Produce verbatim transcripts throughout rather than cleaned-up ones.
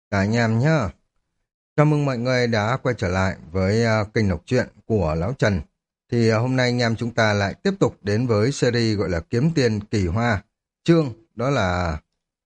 Cả anh em nhá. Chào mừng mọi người đã quay trở lại với à, kênh đọc truyện của Lão Trần. Thì à, hôm nay anh em chúng ta lại tiếp tục đến với series gọi là Kiếm Tiền Kỳ Hoa. Chương đó là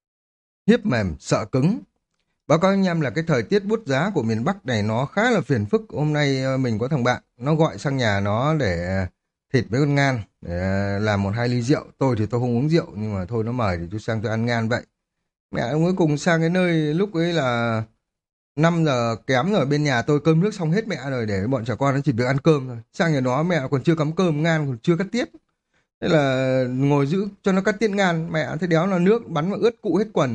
Hiếp Mềm Sợ Cứng. Báo cáo anh em là cái thời tiết bút giá của miền Bắc này nó khá là phiền phức. Hôm nay à, mình có thằng bạn, nó gọi sang nhà nó để à, thịt với con ngan, để à, làm một hai ly rượu. Tôi thì tôi không uống rượu, nhưng mà thôi nó mời thì tôi sang tôi ăn ngan vậy. Mẹ cuối cùng sang cái nơi lúc ấy là năm giờ kém rồi, bên nhà tôi cơm nước xong hết mẹ rồi, để bọn trẻ con nó chỉ việc ăn cơm thôi. Sang nhà nó mẹ còn chưa cắm cơm, ngan còn chưa cắt tiết. Thế là ngồi giữ cho nó cắt tiết ngan, mẹ thế đéo là nước bắn mà ướt cụ hết quần.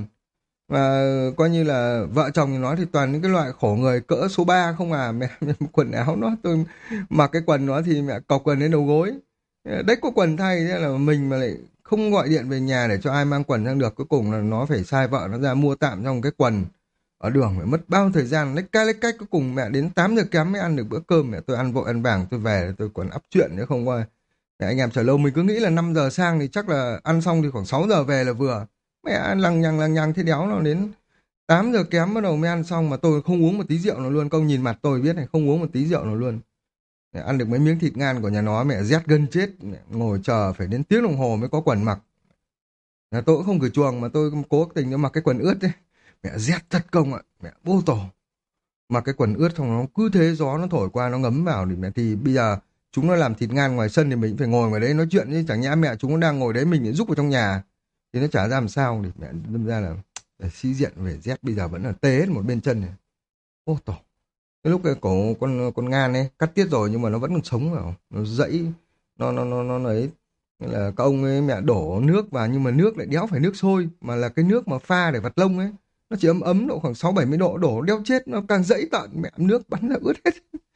Và coi như là vợ chồng thì nó thì toàn những cái loại khổ người cỡ số ba không à. Mẹ, mẹ quần áo nó tôi mặc cái quần nó thì mẹ cọc quần đến đầu gối. Đấy có quần thay, thế là mình mà lại không gọi điện về nhà để cho ai mang quần sang được, cuối cùng là nó phải sai vợ nó ra mua tạm trong cái quần ở đường, phải mất bao thời gian lách cách lách cách, cuối cùng mẹ đến tám giờ kém mới ăn được bữa cơm. Mẹ tôi ăn vội ăn vàng tôi về, tôi còn ắp chuyện nữa không qua. Mẹ anh em chờ lâu, mình cứ nghĩ là năm giờ sang thì chắc là ăn xong thì khoảng sáu giờ về là vừa. Mẹ ăn lằng nhằng lằng nhằng thế đéo nó đến tám giờ kém bắt đầu mới ăn xong, mà tôi không uống một tí rượu nào luôn. Công nhìn mặt tôi biết này, không uống một tí rượu nào luôn. Mẹ ăn được mấy miếng thịt ngan của nhà nó mẹ rét gân chết. Mẹ ngồi chờ phải đến tiếng đồng hồ mới có quần mặc. Nhà tôi cũng không cởi chuồng mà tôi cố tình nó mặc cái quần ướt đấy. Mẹ rét thật công ạ, mẹ bô tổ. Mặc cái quần ướt xong nó cứ thế gió nó thổi qua nó ngấm vào thì mẹ, thì bây giờ chúng nó làm thịt ngan ngoài sân thì mình phải ngồi ngoài đấy nói chuyện, chứ chẳng nhẽ mẹ chúng nó đang ngồi đấy mình lại giúp vào trong nhà thì nó chả ra làm sao. Thì mẹ đâm ra là sĩ diện về rét bây giờ vẫn là tê hết một bên chân này. Ô tổ. Cái lúc cái cổ con con ngan ấy cắt tiết rồi nhưng mà nó vẫn còn sống vào, nó dãy, nó nó nó nó ấy. Nghĩa là các ông ấy mẹ đổ nước vào, nhưng mà nước lại đéo phải nước sôi mà là cái nước mà pha để vặt lông ấy, nó chỉ ấm ấm độ khoảng sáu bảy mươi độ, đổ đeo chết nó càng dãy tợn, mẹ nước bắn ra ướt hết.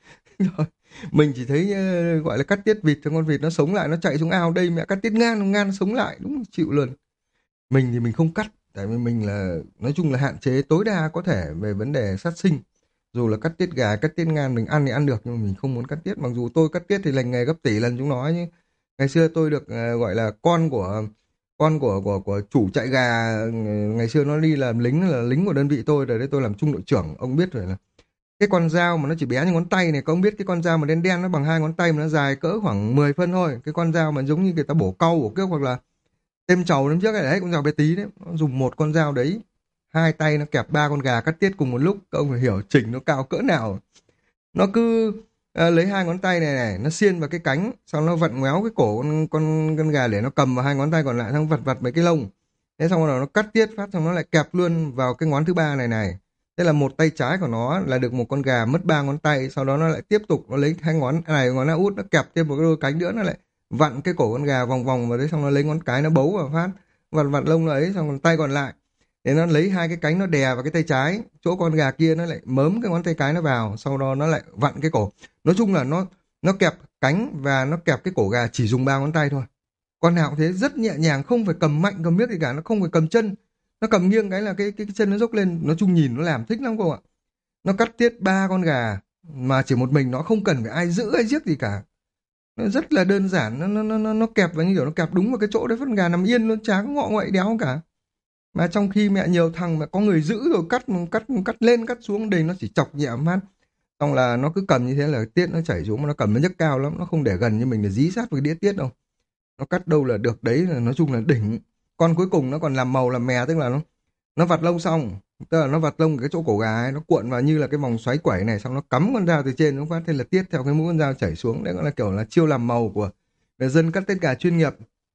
Rồi mình chỉ thấy ờ, gọi là cắt tiết vịt cho con vịt nó sống lại, nó chạy xuống ao. Đây mẹ cắt tiết ngan, ngan nó sống lại, đúng chịu luôn. Mình thì mình không cắt, tại vì mình là nói chung là hạn chế tối đa có thể về vấn đề sát sinh. Dù là cắt tiết gà, cắt tiết ngan mình ăn thì ăn được, nhưng mà mình không muốn cắt tiết. Mặc dù tôi cắt tiết thì lành nghề gấp tỷ lần chúng nó, nhưng ngày xưa tôi được ờ, gọi là con của con của của của chủ trại gà. ờ, Ngày xưa nó đi làm lính, là lính của đơn vị tôi, rồi đấy tôi làm trung đội trưởng. Ông biết rồi, là cái con dao mà nó chỉ bé như ngón tay này, có ông biết cái con dao mà đen đen nó bằng hai ngón tay mà nó dài cỡ khoảng mười phân thôi, cái con dao mà giống như người ta bổ cau bổ kiếc hoặc là tem trầu năm trước ấy, đấy con dao bé tí đấy, nó dùng một con dao đấy hai tay nó kẹp ba con gà cắt tiết cùng một lúc. Các ông phải hiểu trình nó cao cỡ nào. Nó cứ ờ, lấy hai ngón tay này này nó xiên vào cái cánh, xong nó vặn ngoéo cái cổ con con con gà để nó cầm vào hai ngón tay còn lại, xong vặt vặt mấy cái lông. Thế xong rồi nó cắt tiết phát, xong nó lại kẹp luôn vào cái ngón thứ ba này này. Thế là một tay trái của nó là được một con gà mất ba ngón tay. Sau đó nó lại tiếp tục nó lấy hai ngón này, ngón áp út nó kẹp thêm một cái đôi cánh nữa, nó lại vặn cái cổ con gà vòng vòng vào đấy, xong nó lấy ngón cái nó bấu vào phát, vặn vặn lông nó ấy, xong còn tay còn lại để nó lấy hai cái cánh nó đè vào cái tay trái, chỗ con gà kia nó lại mớm cái ngón tay cái nó vào, sau đó nó lại vặn cái cổ. Nói chung là nó nó kẹp cánh và nó kẹp cái cổ gà chỉ dùng ba ngón tay thôi. Con nào cũng thế, rất nhẹ nhàng, không phải cầm mạnh cầm miết gì cả, nó không phải cầm chân, nó cầm nghiêng cái là cái cái, cái chân nó dốc lên. Nói chung nhìn nó làm thích lắm cô ạ. Nó cắt tiết ba con gà mà chỉ một mình nó, không cần phải ai giữ hay giết gì cả. Nó rất là đơn giản, nó nó nó nó kẹp vào như kiểu nó kẹp đúng vào cái chỗ đấy, con gà nằm yên luôn, chả có ngọ nguậy đéo cả. Mà trong khi mẹ nhiều thằng mà có người giữ rồi cắt cắt cắt lên cắt xuống, đây nó chỉ chọc nhẹ phát, xong là nó cứ cầm như thế là tiết nó chảy xuống, mà nó cầm nó nhấc cao lắm, nó không để gần như mình để dí sát với cái đĩa tiết đâu. Nó cắt đâu là được đấy, là nói chung là đỉnh. Con cuối cùng nó còn làm màu làm mè, tức là nó nó vặt lông xong, tức là nó vặt lông cái chỗ cổ gà ấy, nó cuộn vào như là cái vòng xoáy quẩy này, xong nó cắm con dao từ trên nó phát, thế là tiết theo cái mũi con dao chảy xuống. Đấy gọi là kiểu là chiêu làm màu của dân cắt tiết gà chuyên nghiệp.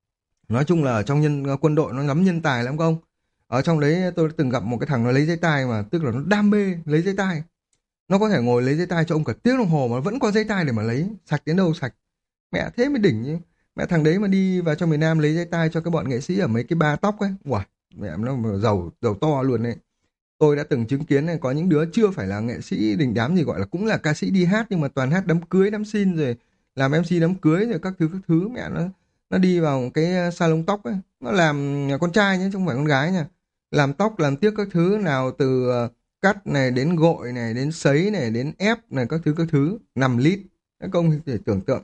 Nói chung là ở trong nhân quân đội nó lắm nhân tài lắm không. Ở trong đấy tôi đã từng gặp một cái thằng nó lấy dây tai, mà tức là nó đam mê lấy dây tai. Nó có thể ngồi lấy dây tai cho ông cả tiếng đồng hồ mà vẫn có dây tai để mà lấy, sạch đến đâu sạch. Mẹ thế mới đỉnh chứ. Mẹ thằng đấy mà đi vào trong miền Nam lấy dây tai cho các bọn nghệ sĩ ở mấy cái bar tóc ấy, uầy, mẹ nó mà giàu giàu to luôn đấy. Tôi đã từng chứng kiến này, có những đứa chưa phải là nghệ sĩ đình đám gì, gọi là cũng là ca sĩ đi hát, nhưng mà toàn hát đám cưới đám xin rồi làm em xê đám cưới rồi các thứ các thứ. Mẹ nó nó đi vào cái salon tóc ấy, nó làm con trai nhé chứ không phải con gái nha, làm tóc làm tiếc các thứ, nào từ ờ, cắt này đến gội này đến sấy này đến ép này các thứ các thứ, năm lít. Các công thể tưởng tượng.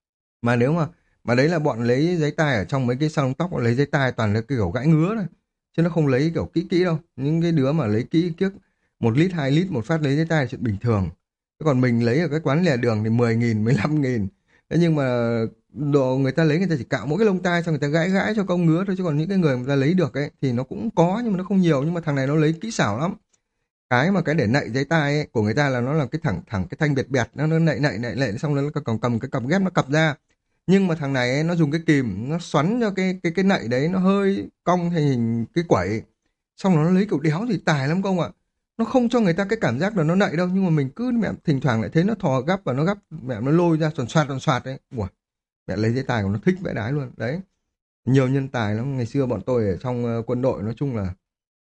Mà nếu mà mà đấy là bọn lấy giấy tai ở trong mấy cái salon tóc, bọn lấy giấy tai toàn là cái kiểu gãi ngứa này, chứ nó không lấy kiểu kỹ kỹ đâu. Những cái đứa mà lấy kỹ kiếc, một lít, hai lít một phát lấy giấy tay là chuyện bình thường. Thế còn mình lấy ở cái quán lề đường thì mười nghìn, mười lăm nghìn. Thế nhưng mà độ người ta lấy, người ta chỉ cạo mỗi cái lông tai xong người ta gãi gãi cho công ngứa thôi, chứ còn những cái người người ta lấy được ấy thì nó cũng có nhưng mà nó không nhiều. Nhưng mà thằng này nó lấy kỹ xảo lắm. Cái mà cái để nạy giấy tai ấy, của người ta là nó là cái thẳng thẳng cái thanh bẹt bẹt, nó nó nạy nạy nạy nạy xong rồi nó cầm cầm cái cặp ghép nó cặp ra. Nhưng mà thằng này ấy, nó dùng cái kìm nó xoắn cho cái cái cái nạy đấy nó hơi cong thành hình cái quẩy, xong rồi nó lấy kiểu đéo thì tài lắm không ạ. Nó không cho người ta cái cảm giác là nó nạy đâu, nhưng mà mình cứ mẹ thỉnh thoảng lại thấy nó thò gắp và nó gắp mẹ nó lôi ra xoàn xoạt xoàn xoạt đấy. Ủa, mẹ lấy giấy tài của nó thích vãi đái luôn đấy. Nhiều nhân tài lắm, ngày xưa bọn tôi ở trong ờ, quân đội nói chung là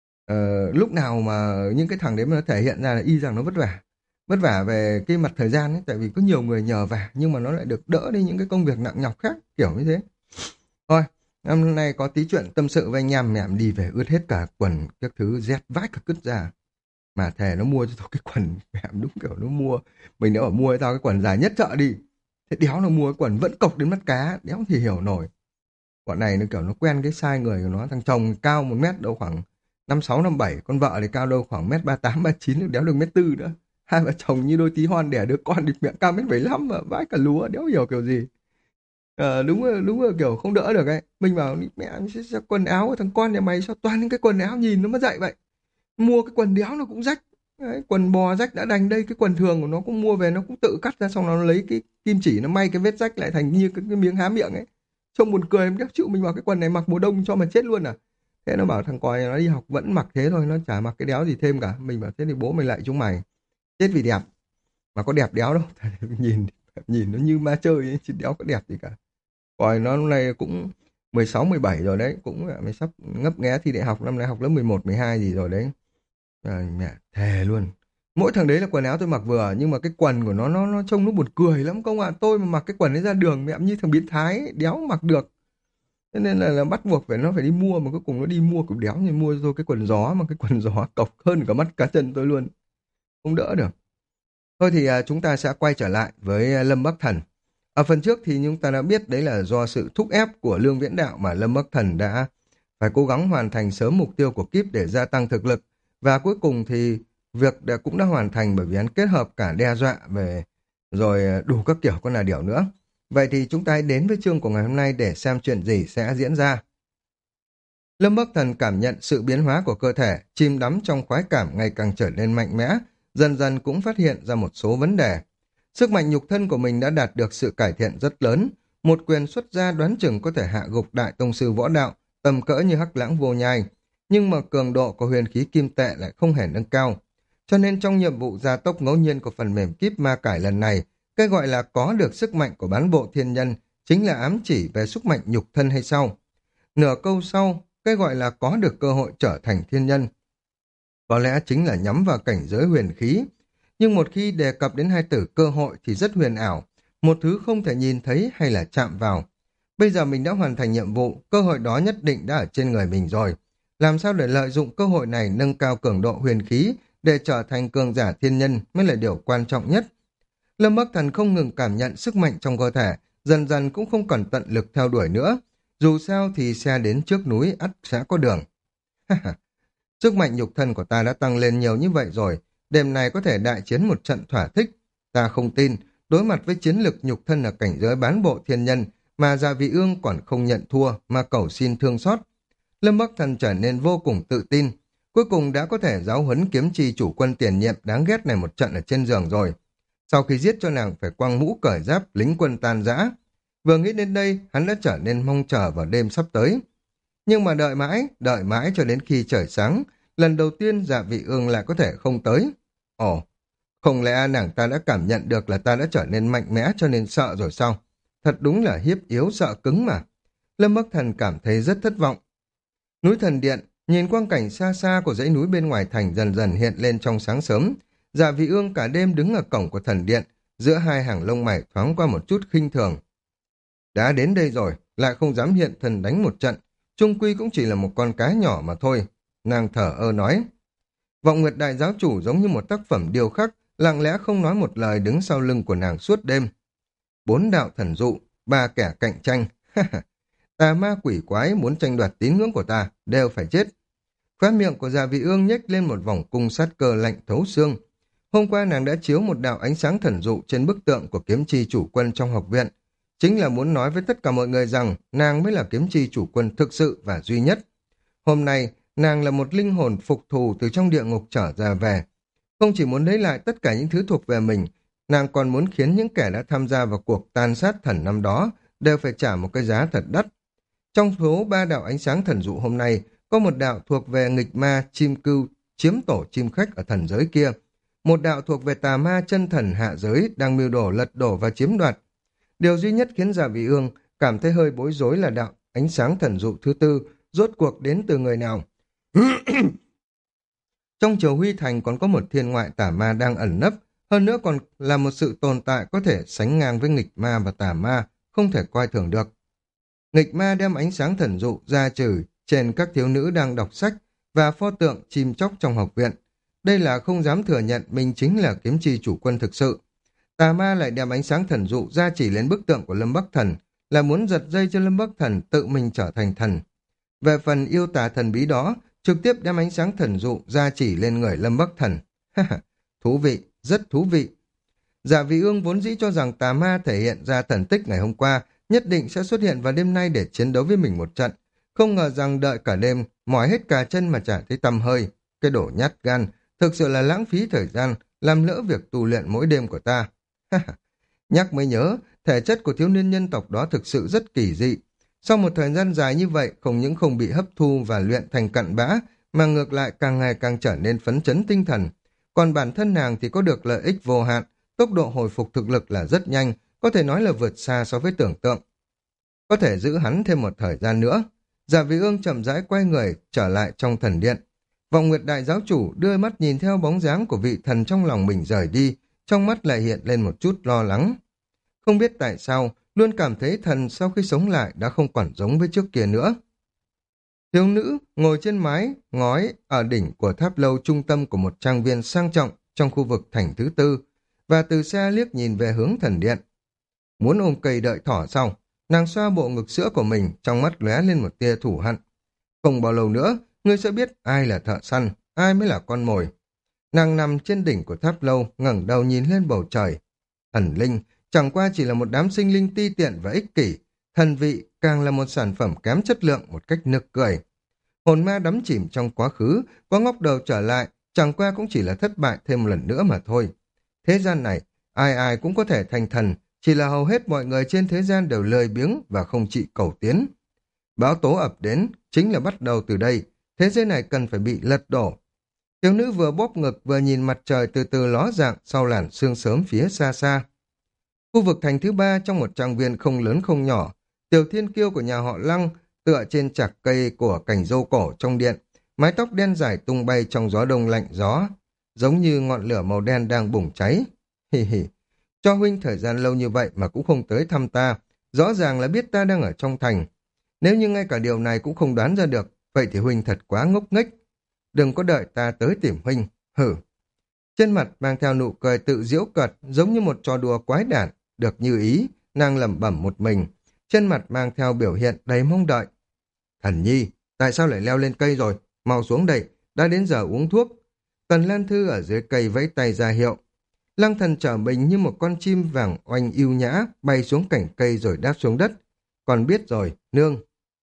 ờ, lúc nào mà những cái thằng đấy mà nó thể hiện ra là y rằng nó vất vả, vất vả về cái mặt thời gian ấy, tại vì có nhiều người nhờ vả nhưng mà nó lại được đỡ đi những cái công việc nặng nhọc khác kiểu như thế. Thôi, năm nay có tí chuyện tâm sự với anh em, mẹ đi về ướt hết cả quần các thứ, rét vãi cả cứt ra. Mà thề nó mua cho tôi cái quần mẹ đúng kiểu nó mua, mình đã bảo mua cho tao cái quần dài nhất chợ đi, thế đéo nó mua cái quần vẫn cộc đến mắt cá, đéo thì hiểu nổi. Bọn này nó kiểu nó quen cái size người của nó, thằng chồng cao một mét đâu khoảng năm sáu năm bảy, con vợ thì cao đâu khoảng mét ba tám ba chín, đéo được mét tư nữa. Hai vợ chồng như đôi tí hon đẻ đứa con thì miệng cao mét bảy lăm mà vãi cả lúa, đéo hiểu kiểu gì. Ờ, đúng là, đúng là kiểu không đỡ được ấy. Mình bảo mẹ sẽ, sẽ quần áo của thằng con nhà mày sao toàn những cái quần áo nhìn nó mất dạy vậy. Mua cái quần đéo nó cũng rách. Đấy, quần bò rách đã đành đây, cái quần thường của nó cũng mua về nó cũng tự cắt ra, xong nó lấy cái kim chỉ nó may cái vết rách lại thành như cái, cái miếng há miệng ấy. Trông buồn cười em đéo chịu, mình bảo cái quần này mặc mùa đông cho mà chết luôn à. Thế nó bảo thằng còi nó đi học vẫn mặc thế thôi, nó chả mặc cái đéo gì thêm cả. Mình bảo thế thì bố mày lại chúng mày. Chết vì đẹp. Mà có đẹp đéo đâu. nhìn nhìn nó như ma chơi ấy, chứ đéo có đẹp gì cả. Còi nó năm nay cũng mười sáu mười bảy rồi đấy, cũng mới sắp ngấp nghé thi đại học, năm nay học lớp mười một mười hai gì rồi đấy. À, mẹ thề luôn. Mỗi thằng đấy là quần áo tôi mặc vừa, nhưng mà cái quần của nó nó nó trông nó buồn cười lắm công ạ. Tôi mà mặc cái quần ấy ra đường mẹ như thằng biến thái ấy, đéo mặc được. Thế nên là, là bắt buộc phải nó phải đi mua, mà cuối cùng nó đi mua kiểu đéo như mua rồi cái quần gió, mà cái quần gió cộc hơn cả mắt cá chân tôi luôn. Không đỡ được. Thôi thì à, chúng ta sẽ quay trở lại với à, Lâm Bắc Thần. Ở phần trước thì chúng ta đã biết đấy là do sự thúc ép của Lương Viễn Đạo mà Lâm Bắc Thần đã phải cố gắng hoàn thành sớm mục tiêu của kíp để gia tăng thực lực. Và cuối cùng thì việc đã, cũng đã hoàn thành bởi vì hắn kết hợp cả đe dọa về rồi à, đủ các kiểu con là điểu nữa. Vậy thì chúng ta hãy đến với chương của ngày hôm nay để xem chuyện gì sẽ diễn ra. Lâm Bắc Thần cảm nhận sự biến hóa của cơ thể, chìm đắm trong khoái cảm ngày càng trở nên mạnh mẽ, dần dần cũng phát hiện ra một số vấn đề. Sức mạnh nhục thân của mình đã đạt được sự cải thiện rất lớn, một quyền xuất ra đoán chừng có thể hạ gục đại tông sư võ đạo, tầm cỡ như Hắc Lãng Vô Nhai, nhưng mà cường độ của huyền khí kim tệ lại không hề nâng cao. Cho nên trong nhiệm vụ gia tốc ngẫu nhiên của phần mềm kíp ma cải lần này, cái gọi là có được sức mạnh của bán bộ thiên nhân chính là ám chỉ về sức mạnh nhục thân hay sao? Nửa câu sau, cái gọi là có được cơ hội trở thành thiên nhân có lẽ chính là nhắm vào cảnh giới huyền khí. Nhưng một khi đề cập đến hai từ cơ hội thì rất huyền ảo, một thứ không thể nhìn thấy hay là chạm vào. Bây giờ mình đã hoàn thành nhiệm vụ, cơ hội đó nhất định đã ở trên người mình rồi. Làm sao để lợi dụng cơ hội này nâng cao cường độ huyền khí để trở thành cường giả thiên nhân mới là điều quan trọng nhất. Lâm Bắc Thần không ngừng cảm nhận sức mạnh trong cơ thể, dần dần cũng không cần tận lực theo đuổi nữa. Dù sao thì xe đến trước núi ắt sẽ có đường. Sức mạnh nhục thân của ta đã tăng lên nhiều như vậy rồi, đêm nay có thể đại chiến một trận thỏa thích. Ta không tin, đối mặt với chiến lực nhục thân ở cảnh giới bán bộ thiên nhân, mà Dạ Vị Ương còn không nhận thua mà cầu xin thương xót. Lâm Bắc Thần trở nên vô cùng tự tin, cuối cùng đã có thể giáo huấn kiếm chi chủ quân tiền nhiệm đáng ghét này một trận ở trên giường rồi. Sau khi giết cho nàng phải quăng mũ cởi giáp, lính quân tan rã. Vừa nghĩ đến đây, hắn đã trở nên mong chờ vào đêm sắp tới. Nhưng mà đợi mãi, đợi mãi cho đến khi trời sáng, lần đầu tiên Dạ Vị Ương lại có thể không tới. Ồ, không lẽ nàng ta đã cảm nhận được là ta đã trở nên mạnh mẽ cho nên sợ rồi sao? Thật đúng là hiếp yếu sợ cứng mà. Lâm Bắc Thần cảm thấy rất thất vọng. Núi Thần Điện, nhìn quang cảnh xa xa của dãy núi bên ngoài thành dần dần hiện lên trong sáng sớm. Dạ Vị Ương cả đêm đứng ở cổng của Thần Điện, giữa hai hàng lông mày thoáng qua một chút khinh thường. Đã đến đây rồi, lại không dám hiện thần đánh một trận, chung quy cũng chỉ là một con cá nhỏ mà thôi. Nàng thở ơ nói. Vọng Nguyệt Đại Giáo Chủ giống như một tác phẩm điêu khắc, lặng lẽ không nói một lời đứng sau lưng của nàng suốt đêm. Bốn đạo thần dụ, ba kẻ cạnh tranh. Tà ma quỷ quái muốn tranh đoạt tín ngưỡng của ta, đều phải chết. Khóe miệng của Dạ Vị Ương nhếch lên một vòng cung sát cơ lạnh thấu xương. Hôm qua nàng đã chiếu một đạo ánh sáng thần dụ trên bức tượng của kiếm chi chủ quân trong học viện. Chính là muốn nói với tất cả mọi người rằng nàng mới là kiếm chi chủ quân thực sự và duy nhất. Hôm nay, nàng là một linh hồn phục thù từ trong địa ngục trở ra về. Không chỉ muốn lấy lại tất cả những thứ thuộc về mình, nàng còn muốn khiến những kẻ đã tham gia vào cuộc tàn sát thần năm đó đều phải trả một cái giá thật đắt. Trong số ba đạo ánh sáng thần dụ hôm nay, có một đạo thuộc về nghịch ma chim cưu chiếm tổ chim khách ở thần giới kia. Một đạo thuộc về tà ma chân thần hạ giới đang mưu đồ lật đổ và chiếm đoạt. Điều duy nhất khiến Dạ Vị Ương cảm thấy hơi bối rối là đạo ánh sáng thần dụ thứ tư rốt cuộc đến từ người nào. Trong Triều Huy Thành còn có một thiên ngoại tà ma đang ẩn nấp, hơn nữa còn là một sự tồn tại có thể sánh ngang với nghịch ma và tà ma, không thể coi thường được. Nghịch ma đem ánh sáng thần dụ ra trừ trên các thiếu nữ đang đọc sách và pho tượng chim chóc trong học viện. Đây là không dám thừa nhận mình chính là kiếm chi chủ quân thực sự. Tà ma lại đem ánh sáng thần dụ ra chỉ lên bức tượng của Lâm Bắc Thần, là muốn giật dây cho Lâm Bắc Thần tự mình trở thành thần. Về phần yêu tà thần bí đó, trực tiếp đem ánh sáng thần dụ ra chỉ lên người Lâm Bắc Thần. Thú vị, rất thú vị. Dạ Vị Ương vốn dĩ cho rằng tà ma thể hiện ra thần tích ngày hôm qua nhất định sẽ xuất hiện vào đêm nay để chiến đấu với mình một trận. Không ngờ rằng đợi cả đêm, mỏi hết cả chân mà chả thấy tăm hơi. Cái đổ nhát gan, thực sự là lãng phí thời gian, làm lỡ việc tu luyện mỗi đêm của ta. Nhắc mới nhớ, thể chất của thiếu niên nhân tộc đó thực sự rất kỳ dị. Sau một thời gian dài như vậy, không những không bị hấp thu và luyện thành cặn bã, mà ngược lại càng ngày càng trở nên phấn chấn tinh thần. Còn bản thân nàng thì có được lợi ích vô hạn, tốc độ hồi phục thực lực là rất nhanh, có thể nói là vượt xa so với tưởng tượng. Có thể giữ hắn thêm một thời gian nữa. Dạ Vị Ương chậm rãi quay người trở lại trong thần điện. Vọng Nguyệt Đại Giáo Chủ đưa mắt nhìn theo bóng dáng của vị thần trong lòng mình rời đi, trong mắt lại hiện lên một chút lo lắng. Không biết tại sao, luôn cảm thấy thần sau khi sống lại đã không còn giống với trước kia nữa. Thiếu nữ ngồi trên mái ngói ở đỉnh của tháp lâu trung tâm của một trang viên sang trọng trong khu vực thành thứ tư, và từ xa liếc nhìn về hướng thần điện. Muốn ôm cây đợi thỏ sau, nàng xoa bộ ngực sữa của mình, trong mắt lóe lên một tia thủ hận. Không bao lâu nữa, ngươi sẽ biết ai là thợ săn, ai mới là con mồi. Nàng nằm trên đỉnh của tháp lâu, ngẩng đầu nhìn lên bầu trời. Thần linh chẳng qua chỉ là một đám sinh linh ti tiện và ích kỷ, thần vị càng là một sản phẩm kém chất lượng một cách nực cười. Hồn ma đắm chìm trong quá khứ, có ngóc đầu trở lại, chẳng qua cũng chỉ là thất bại thêm một lần nữa mà thôi. Thế gian này, ai ai cũng có thể thành thần, chỉ là hầu hết mọi người trên thế gian đều lười biếng và không chịu cầu tiến. Bão tố ập đến, chính là bắt đầu từ đây, thế giới này cần phải bị lật đổ. Thiếu nữ vừa bóp ngực vừa nhìn mặt trời từ từ ló dạng sau làn sương sớm phía xa xa. Khu vực thành thứ ba trong một trang viên không lớn không nhỏ, Tiểu Thiên Kiêu của nhà họ Lăng tựa trên chạc cây của cành dâu cổ trong điện, mái tóc đen dài tung bay trong gió đông lạnh gió, giống như ngọn lửa màu đen đang bùng cháy. Hì hì, cho huynh thời gian lâu như vậy mà cũng không tới thăm ta, rõ ràng là biết ta đang ở trong thành. Nếu như ngay cả điều này cũng không đoán ra được, vậy thì huynh thật quá ngốc nghếch. Đừng có đợi ta tới tìm huynh, hử. Trên mặt mang theo nụ cười tự giễu cợt, giống như một trò đùa quái đản, được như ý, nàng lẩm bẩm một mình, trên mặt mang theo biểu hiện đầy mong đợi. Thần nhi, tại sao lại leo lên cây rồi? Mau xuống đây, đã đến giờ uống thuốc. Tần Lan Thư ở dưới cây vẫy tay ra hiệu. Lăng Thần trở mình như một con chim vàng oanh yêu nhã, bay xuống cành cây rồi đáp xuống đất. Còn biết rồi, nương.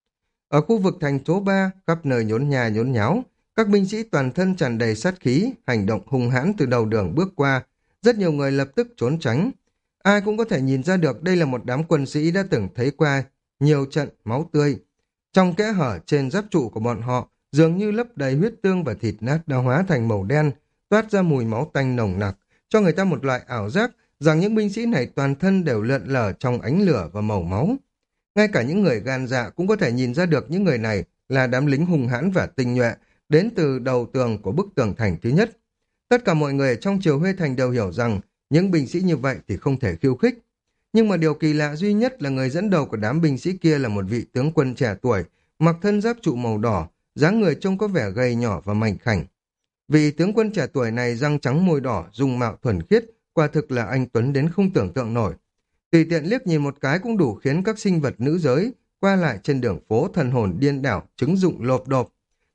Ở khu vực thành số ba, khắp nơi nhốn nhà nhốn nháo, các binh sĩ toàn thân tràn đầy sát khí, hành động hung hãn từ đầu đường bước qua. Rất nhiều người lập tức trốn tránh. Ai cũng có thể nhìn ra được đây là một đám quân sĩ đã từng thấy qua nhiều trận máu tươi. Trong kẽ hở trên giáp trụ của bọn họ, dường như lấp đầy huyết tương và thịt nát đã hóa thành màu đen, toát ra mùi máu tanh nồng nặc, cho người ta một loại ảo giác rằng những binh sĩ này toàn thân đều lượn lờ trong ánh lửa và màu máu. Ngay cả những người gan dạ cũng có thể nhìn ra được những người này là đám lính hung hãn và tinh nhuệ, đến từ đầu tường của bức tường thành thứ nhất. Tất cả mọi người trong Triều Huê Thành đều hiểu rằng những binh sĩ như vậy thì không thể khiêu khích. Nhưng mà điều kỳ lạ duy nhất là người dẫn đầu của đám binh sĩ kia là một vị tướng quân trẻ tuổi, mặc thân giáp trụ màu đỏ, dáng người trông có vẻ gầy nhỏ và mảnh khảnh. Vị tướng quân trẻ tuổi này răng trắng môi đỏ, dung mạo thuần khiết, quả thực là anh tuấn đến không tưởng tượng nổi. Tùy tiện liếc nhìn một cái cũng đủ khiến các sinh vật nữ giới qua lại trên đường phố thần hồn điên đảo, trứng dụng lộp đột.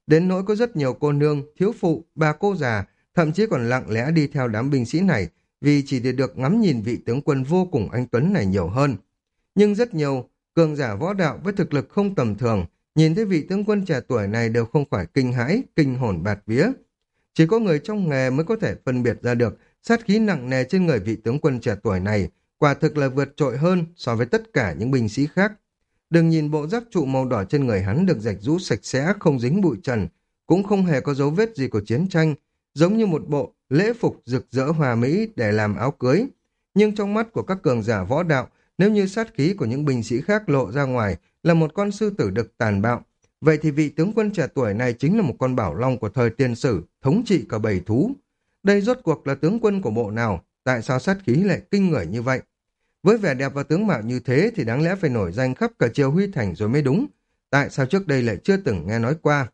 Đến nỗi có rất nhiều cô nương, thiếu phụ, bà cô già, thậm chí còn lặng lẽ đi theo đám binh sĩ này, vì chỉ để được ngắm nhìn vị tướng quân vô cùng anh tuấn này nhiều hơn. Nhưng rất nhiều cường giả võ đạo với thực lực không tầm thường, nhìn thấy vị tướng quân trẻ tuổi này đều không khỏi kinh hãi, kinh hồn bạt vía. Chỉ có người trong nghề mới có thể phân biệt ra được sát khí nặng nề trên người vị tướng quân trẻ tuổi này, quả thực là vượt trội hơn so với tất cả những binh sĩ khác. Đừng nhìn bộ giáp trụ màu đỏ trên người hắn được rạch rũ sạch sẽ, không dính bụi trần, cũng không hề có dấu vết gì của chiến tranh, giống như một bộ lễ phục rực rỡ hòa mỹ để làm áo cưới. Nhưng trong mắt của các cường giả võ đạo, nếu như sát khí của những binh sĩ khác lộ ra ngoài là một con sư tử đực tàn bạo, vậy thì vị tướng quân trẻ tuổi này chính là một con bảo long của thời tiền sử, thống trị cả bầy thú. Đây rốt cuộc là tướng quân của bộ nào? Tại sao sát khí lại kinh người như vậy? Với vẻ đẹp và tướng mạo như thế thì đáng lẽ phải nổi danh khắp cả triều Huy Thành rồi mới đúng. Tại sao trước đây lại chưa từng nghe nói qua?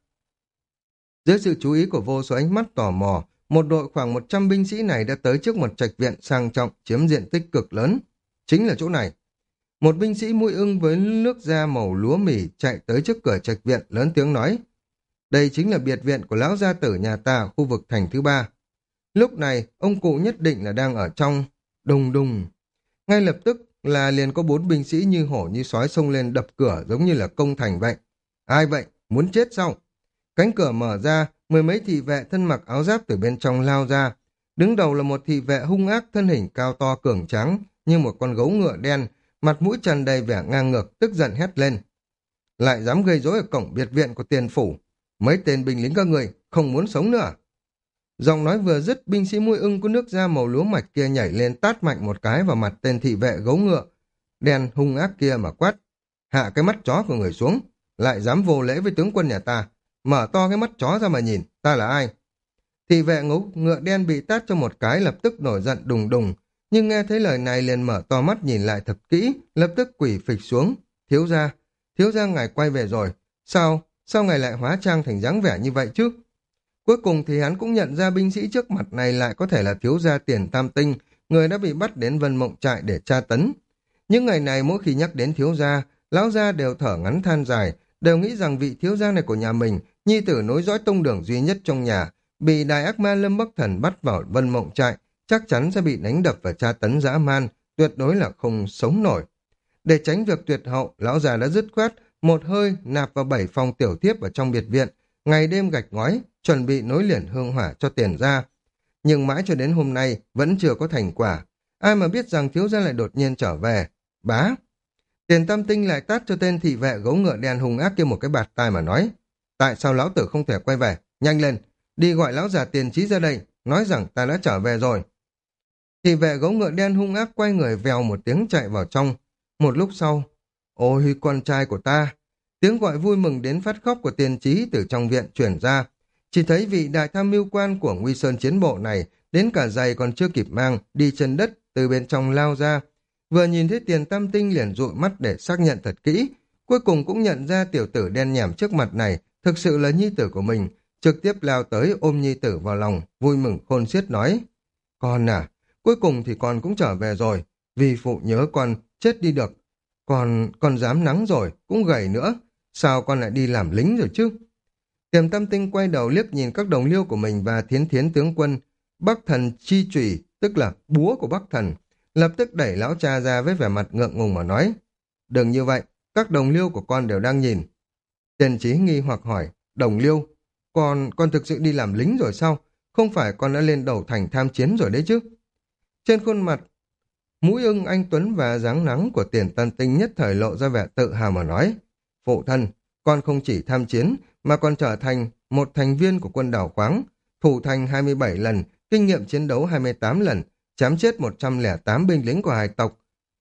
Dưới sự chú ý của vô số ánh mắt tò mò, một đội khoảng một trăm binh sĩ này đã tới trước một trạch viện sang trọng chiếm diện tích cực lớn. Chính là chỗ này. Một binh sĩ mũi ưng với nước da màu lúa mì chạy tới trước cửa trạch viện lớn tiếng nói. Đây chính là biệt viện của lão gia tử nhà ta ở khu vực thành thứ ba. Lúc này, ông cụ nhất định là đang ở trong đùng đùng. Ngay lập tức là liền có bốn binh sĩ như hổ như sói xông lên đập cửa giống như là công thành vậy. Ai vậy? Muốn chết sao? Cánh cửa mở ra, mười mấy thị vệ thân mặc áo giáp từ bên trong lao ra. Đứng đầu là một thị vệ hung ác thân hình cao to cường tráng như một con gấu ngựa đen, mặt mũi tràn đầy vẻ ngang ngược, tức giận hét lên. Lại dám gây rối ở cổng biệt viện của tiền phủ. Mấy tên binh lính các người không muốn sống nữa. Giọng nói vừa dứt, binh sĩ mũi ưng có nước da màu lúa mạch kia nhảy lên tát mạnh một cái vào mặt tên thị vệ gấu ngựa đen hung ác kia mà quát. Hạ cái mắt chó của người xuống, lại dám vô lễ với tướng quân nhà ta. Mở to cái mắt chó ra mà nhìn, ta là ai? Thị vệ ngấu ngựa đen bị tát cho một cái lập tức nổi giận đùng đùng, nhưng nghe thấy lời này liền mở to mắt nhìn lại thật kỹ, lập tức quỳ phịch xuống. Thiếu gia, thiếu gia ngài quay về rồi. Sao, sao ngài lại hóa trang thành dáng vẻ như vậy chứ? Cuối cùng thì hắn cũng nhận ra binh sĩ trước mặt này lại có thể là thiếu gia Tiền Tam Tinh, người đã bị bắt đến Vân Mộng Trại để tra tấn. Những ngày này mỗi khi nhắc đến thiếu gia, lão gia đều thở ngắn than dài, đều nghĩ rằng vị thiếu gia này của nhà mình, nhi tử nối dõi tông đường duy nhất trong nhà, bị đại ác ma Lâm Bắc Thần bắt vào Vân Mộng Trại, chắc chắn sẽ bị đánh đập và tra tấn dã man, tuyệt đối là không sống nổi. Để tránh việc tuyệt hậu, lão già đã dứt khoát một hơi nạp vào bảy phòng tiểu thiếp ở trong biệt viện, ngày đêm gạch ngói, chuẩn bị nối liền hương hỏa cho Tiền gia. Nhưng mãi cho đến hôm nay vẫn chưa có thành quả. Ai mà biết rằng thiếu gia lại đột nhiên trở về. Bá! Tiền Tam Tinh lại tát cho tên thị vệ gấu ngựa đen hung ác kia một cái bạt tai mà nói. Tại sao lão tử không thể quay về? Nhanh lên! Đi gọi lão già Tiền Trí ra đây, nói rằng ta đã trở về rồi. Thị vệ gấu ngựa đen hung ác quay người vèo một tiếng chạy vào trong. Một lúc sau, ôi con trai của ta! Tiếng gọi vui mừng đến phát khóc của Tiền Trí từ trong viện chuyển ra. Chỉ thấy vị đại tham mưu quan của Nguy Sơn chiến bộ này, đến cả giày còn chưa kịp mang, đi chân đất, từ bên trong lao ra. Vừa nhìn thấy Tiền Tam Tinh liền dụi mắt để xác nhận thật kỹ, cuối cùng cũng nhận ra tiểu tử đen nhảm trước mặt này, thực sự là nhi tử của mình, trực tiếp lao tới ôm nhi tử vào lòng, vui mừng khôn xiết nói. Con à, cuối cùng thì con cũng trở về rồi, vì phụ nhớ con chết đi được. Con, con dám nắng rồi, cũng gầy nữa, sao con lại đi làm lính rồi chứ? Tiền Tam Tinh quay đầu liếc nhìn các đồng liêu của mình và thiến thiến tướng quân, Bắc Thần chi chủy, tức là búa của Bắc Thần, lập tức đẩy lão cha ra với vẻ mặt ngượng ngùng mà nói. Đừng như vậy, các đồng liêu của con đều đang nhìn. Tiền Chí nghi hoặc hỏi, đồng liêu, con, con thực sự đi làm lính rồi sao? Không phải con đã lên đầu thành tham chiến rồi đấy chứ? Trên khuôn mặt, mũi ưng anh Tuấn và dáng nắng của Tiền Tam Tinh nhất thời lộ ra vẻ tự hào mà nói. Phụ thân, con không chỉ tham chiến, mà còn trở thành một thành viên của quân đảo khoáng, thủ thành hai mươi bảy lần, kinh nghiệm chiến đấu hai mươi tám lần, chém chết một trăm lẻ tám binh lính của hải tộc,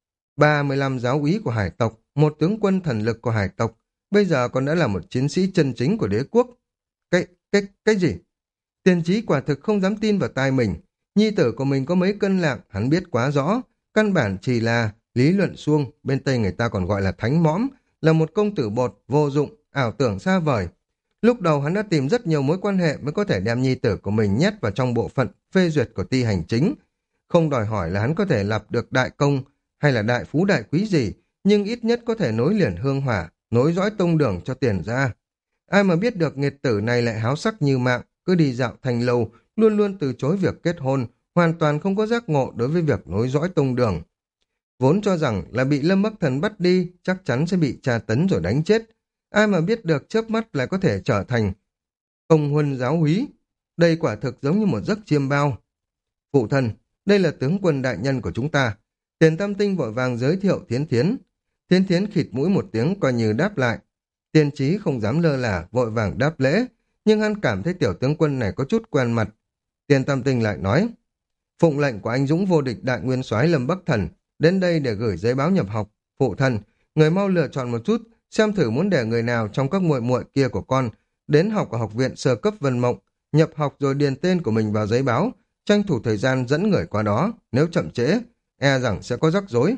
ba mươi lăm giáo úy của hải tộc, một tướng quân thần lực của hải tộc, bây giờ còn đã là một chiến sĩ chân chính của đế quốc. Cái, cái, cái gì? Tiền Chí quả thực không dám tin vào tai mình, nhi tử của mình có mấy cân lạng, hắn biết quá rõ, căn bản chỉ là lý luận suông, bên Tây người ta còn gọi là thánh mõm, là một công tử bột, vô dụng, ảo tưởng xa vời. Lúc đầu hắn đã tìm rất nhiều mối quan hệ mới có thể đem nhi tử của mình nhét vào trong bộ phận phê duyệt của ty hành chính. Không đòi hỏi là hắn có thể lập được đại công hay là đại phú đại quý gì, nhưng ít nhất có thể nối liền hương hỏa, nối dõi tông đường cho Tiền gia. Ai mà biết được nghiệt tử này lại háo sắc như mạng, cứ đi dạo thành lâu, luôn luôn từ chối việc kết hôn, hoàn toàn không có giác ngộ đối với việc nối dõi tông đường. Vốn cho rằng là bị Lâm Bắc Thần bắt đi, chắc chắn sẽ bị tra tấn rồi đánh chết. Ai mà biết được chớp mắt lại có thể trở thành công huân giáo úy. Đây quả thực giống như một giấc chiêm bao. Phụ thân, đây là tướng quân đại nhân của chúng ta. Tiền Tam Tinh vội vàng giới thiệu Thiến Thiến. Thiến Thiến khịt mũi một tiếng coi như đáp lại. Tiên Trí không dám lơ là, vội vàng đáp lễ, nhưng hắn cảm thấy tiểu tướng quân này có chút quen mặt. Tiền Tam Tinh lại nói, phụng lệnh của anh dũng vô địch đại nguyên soái Lâm Bắc Thần, đến đây để gửi giấy báo nhập học. Phụ thân, người mau lựa chọn một chút, xem thử muốn để người nào trong các muội muội kia của con đến học ở học viện sơ cấp Vân Mộng, nhập học rồi điền tên của mình vào giấy báo, tranh thủ thời gian dẫn người qua đó, nếu chậm trễ, e rằng sẽ có rắc rối.